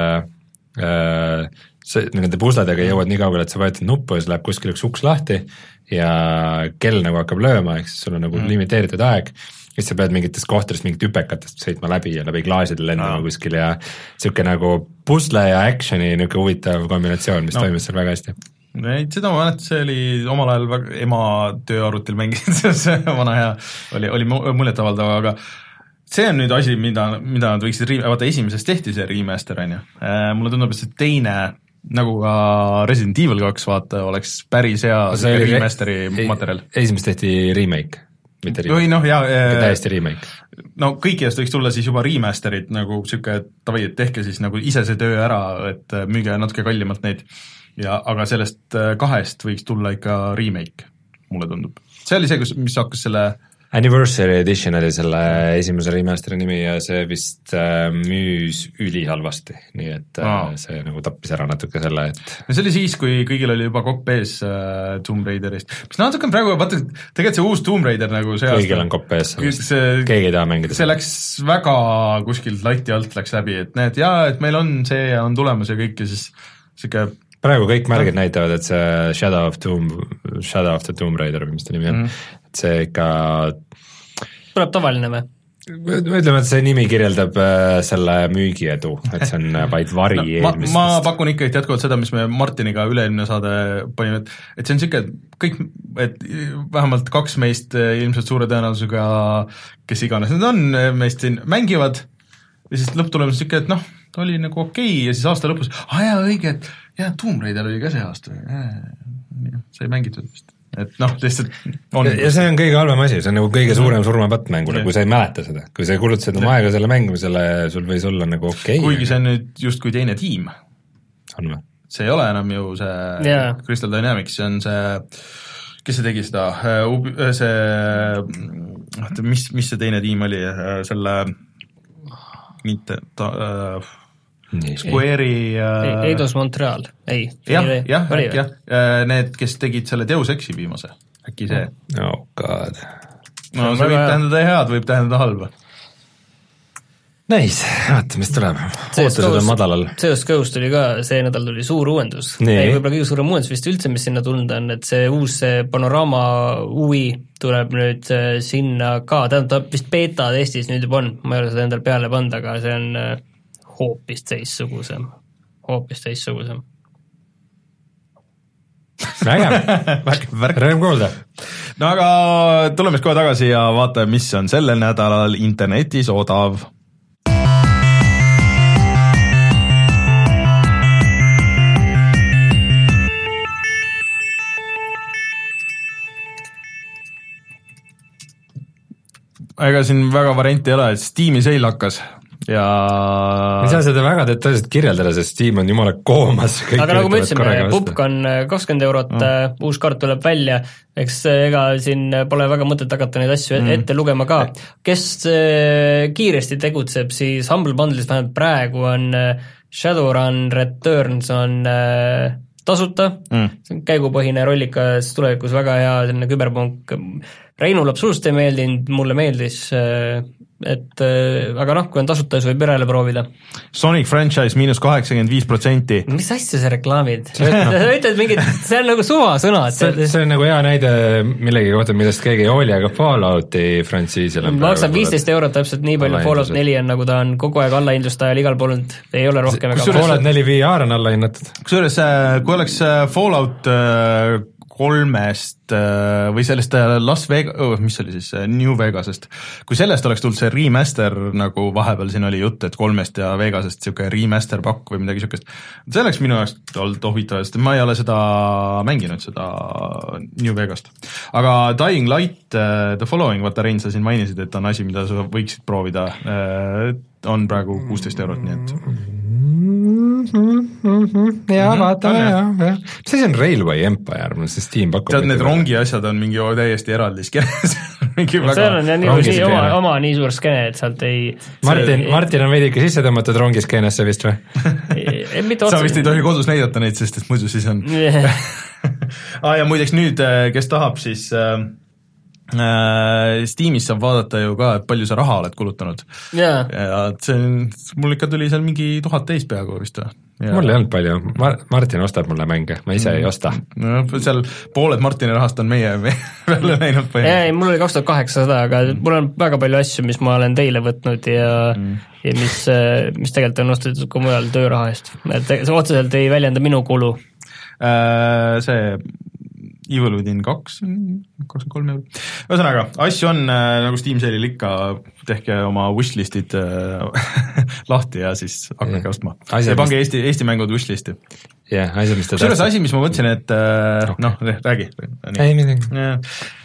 äh, see, nende pusledega jõuad nii kaugele, et sa vajutad nuppu ja siis läheb kuskil üks uks lahti ja kell nagu hakkab lööma, ehk siis sul on nagu mm. limiteeritud aeg, siis sa pead mingitest kohtadest, mingit hüpekatest sõitma läbi ja läbi klaaside lendama no. kuskil ja niisugune nagu pusle ja actioni niisugune huvitav kombinatsioon, mis no. toimis seal väga hästi. Ei, seda ma mäletan, see oli omal ajal väga, ema tööarvutil mänginud, see vana hea oli, oli muljetavaldav, aga see on nüüd asi, mida, mida nad võiksid, vaata esimesest tehti see remaster, on ju. Mulle tundub, et see teine, nagu ka Resident Evil kaks, vaata, oleks päris hea remasteri re materjal. Esimest tehti remake, mitte remake. Või noh, jaa. Täiesti remake. No kõikidest võiks tulla siis juba remasterid, nagu siuke, tavai, et tehke siis nagu ise see töö ära, et müüge natuke kallimalt neid. Ja, aga sellest kahest võiks tulla ikka remake, mulle tundub. See oli see, kus, mis hakkas selle Anniversary Edition oli selle esimese remasteri nimi ja see vist äh, müüs ülihalvasti, nii et äh, see nagu tappis ära natuke selle, et no see oli siis, kui kõigil oli juba kopp ees äh, Tomb Raiderist. mis natuke on praegu, vaata, tegelikult see uus Tomb Raider nagu see kõigil aasta, on kopp ees, keegi ei taha mängida. See läks väga kuskilt lati alt läks läbi, et näed, jaa, et meil on see ja on tulemas ja kõik ja siis siuke praegu kõik märgid näitavad, et see Shadow of Tomb, Shadow of the Tomb Raider või mis ta nimi on mm., et see ikka tuleb tavaline või? Ütleme, et see nimi kirjeldab selle müügiedu, et see on vaid vari no, eelmistest. Ma, ma pakun ikka jätkuvalt seda, mis me Martiniga üle-eelmine saade panime, et, et see on siuke, kõik, et vähemalt kaks meist ilmselt suure tõenäosusega, kes iganes need on, meist siin mängivad ja siis lõpptulemus siuke, et noh, oli nagu okei okay, ja siis aasta lõpus, ah jaa, õige, et jah, Tomb Raider oli ka see aasta, sai mängitud vist, et noh, lihtsalt on. ja see on kõige halvem asi, see on nagu kõige suurem surmapatt mängule, kui sa ei mäleta seda, kui sa kulutasid oma aega selle mängimisele, sul võis olla nagu okei okay,. kuigi see on nüüd justkui teine tiim. on või? see ei ole enam ju see yeah. Crystal Dynamics, see on see, kes see tegi seda, see, mis, mis see teine tiim oli, selle mitte ta, äh, Square'i äh, Eidos Montreal, ei jah, jah, jah, need, kes tegid selle Deus Exi viimase, äkki see oh god no see võib tähendada head, võib tähendada halba. Nice, vaata, mis tuleb. Ootused on madalal. C S G O-st tuli ka, see nädal tuli suur uuendus. Ei, võib-olla kõige suurem uuendus vist üldse, mis sinna tulnud on, et see uus see Panorama U I tuleb nüüd sinna ka, tähendab vist beta Eestis nüüd juba on, ma ei ole seda endal peale pannud, aga see on hoopis teissugusem, hoopis teissugusem. Vägev, rõõm kuulda. No aga tuleme kohe tagasi ja vaatame, mis on sellel nädalal internetis odav. ega siin väga varianti ei ole, et Steam'i seil hakkas ja ma ei saa seda väga detailselt kirjeldada, sest Steam on jumala koomas. Aga nagu me ütlesime, Pupk on kakskümmend eurot mm., uus kaart tuleb välja, eks ega siin pole väga mõtet hakata neid asju mm. ette lugema ka. Kes kiiresti tegutseb, siis Humble Bundle'is vähemalt praegu on Shadowrun Returns on tasuta, mm. see on käigupõhine rollikas, tulevikus väga hea selline küberpunk. Reinul absoluutselt ei meeldinud, mulle meeldis, et aga noh, kui on tasuta, siis võib järele proovida. Sonic franchise miinus kaheksakümmend viis protsenti. Mis asja sa reklaamid? Sa ütled mingid, see on nagu suva sõnad. See, see on nagu hea näide millegi kohta, millest keegi ei hooli, aga Fallouti frantsiisil on maksab viisteist eurot täpselt nii palju, Fallout neli on nagu ta on kogu aeg allahindlustajal igal pool olnud, ei ole rohkem. Fallout neli V R on allahinnatud. Kusjuures, kui oleks Fallout kolmest või sellest Las Vegas, oh, mis oli siis New Vegasest, kui sellest oleks tulnud see remaster, nagu vahepeal siin oli jutt, et kolmest ja Vegasest siuke remaster pakk või midagi siukest, see oleks minu jaoks olnud ohvitav, sest ma ei ole seda mänginud, seda New Vegast. Aga Dying Light, The Following, vaata Rein, sa siin mainisid, et on asi, mida sa võiksid proovida, on praegu kuusteist eurot, nii et jaa, vaata, jaa, jah. Mis asi on Railway Empire, mul see Steam pakub. Tead, need rongi asjad on mingi täiesti eraldi skenes. seal on jah nii, oma, oma nii suur skene, et sealt ei Martin, ei, Martin on veidi ikka sisse tõmmatud rongiskeenesse vist või? Sa vist ei tohi kodus näidata neid, sest et muidu siis on ah, ja muideks nüüd, kes tahab, siis äh, Steamis saab vaadata ju ka, et palju sa raha oled kulutanud yeah. ja see on, mul ikka tuli seal mingi tuhat teist peaaegu vist või? Ja. Mul ei olnud palju, Mar- Martin ostab mulle mänge, ma ise ei osta. No, seal pooled Martini rahast on meie välja näinud põhjus. Ei, mul oli kaks tuhat kaheksasada, aga mul on väga palju asju, mis ma olen teile võtnud ja, mm. ja mis, mis tegelikult on ostetud ka mujal tööraha eest. Et see otseselt ei väljenda minu kulu. Äh, see Evil Within kaks, kakskümmend kolm eurot. Ühesõnaga, asju on nagu Steam Sale'il ikka, tehke oma wishlistid lahti ja siis hakake yeah. ostma. Ja pange mis... Eesti, Eesti mängud wishlisti. Jah, yeah, asja, mis te tahtsite. Asi, mis ma mõtlesin, et okay. noh, räägi. Ei, midagi.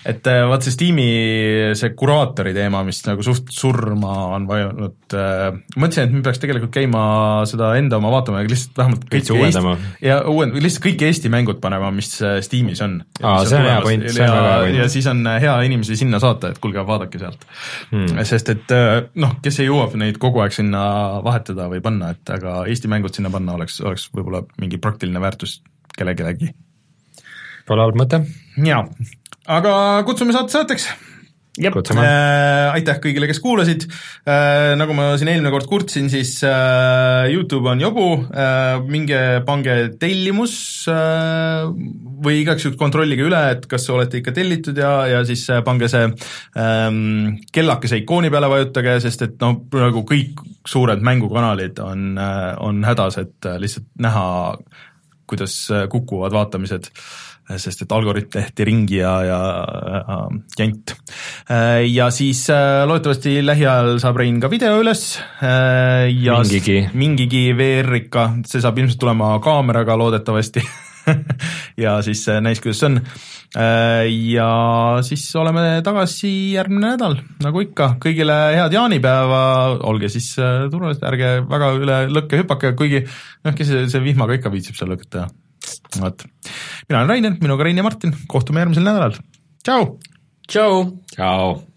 et vaat see Steam'i see kuraatori teema, mis nagu suht surma on vajunud, mõtlesin, et me peaks tegelikult käima seda enda oma vaatama ja lihtsalt vähemalt kõik Eesti, ja uuend, lihtsalt kõik Eesti mängud panema, mis Steamis on. Aa, see on hea point, see on väga hea point. Ja siis on hea inimesi sinna saata, et kuulge, vaadake sealt hmm.. sest et noh, kes ei jõua neid kogu aeg sinna vahetada või panna, et aga Eesti mängud sinna panna oleks, oleks võib-olla mingi praktiline väärtus kellelegi. Pole halb mõte. Jaa, aga kutsume saate saateks. Äh, aitäh kõigile, kes kuulasid. Äh, nagu ma siin eelmine kord kurtsin, siis äh, YouTube on jobu, äh, minge pange tellimus äh, või igaks juht kontrollige üle, et kas olete ikka tellitud ja, ja siis pange see ähm, kellakese ikooni peale vajutage, sest et noh, praegu kõik suured mängukanalid on, on hädas, et lihtsalt näha, kuidas kukuvad vaatamised, sest et algoritm tehti ringi ja, ja, ja jant. Ja siis loodetavasti lähiajal saab Rein ka video üles ja mingigi, mingigi V R ikka, see saab ilmselt tulema kaameraga loodetavasti ja siis näis, kuidas see on. Ja siis oleme tagasi järgmine nädal, nagu ikka. Kõigile head jaanipäeva, olge siis turvalised, ärge väga üle lõkke hüpake, kuigi noh, kes see, see vihmaga ikka viitsib seal lõket teha. Vaat. Mina olen Rainer, minuga Rein ja Martin, kohtume järgmisel nädalal. Tšau! Tšau! Tšau!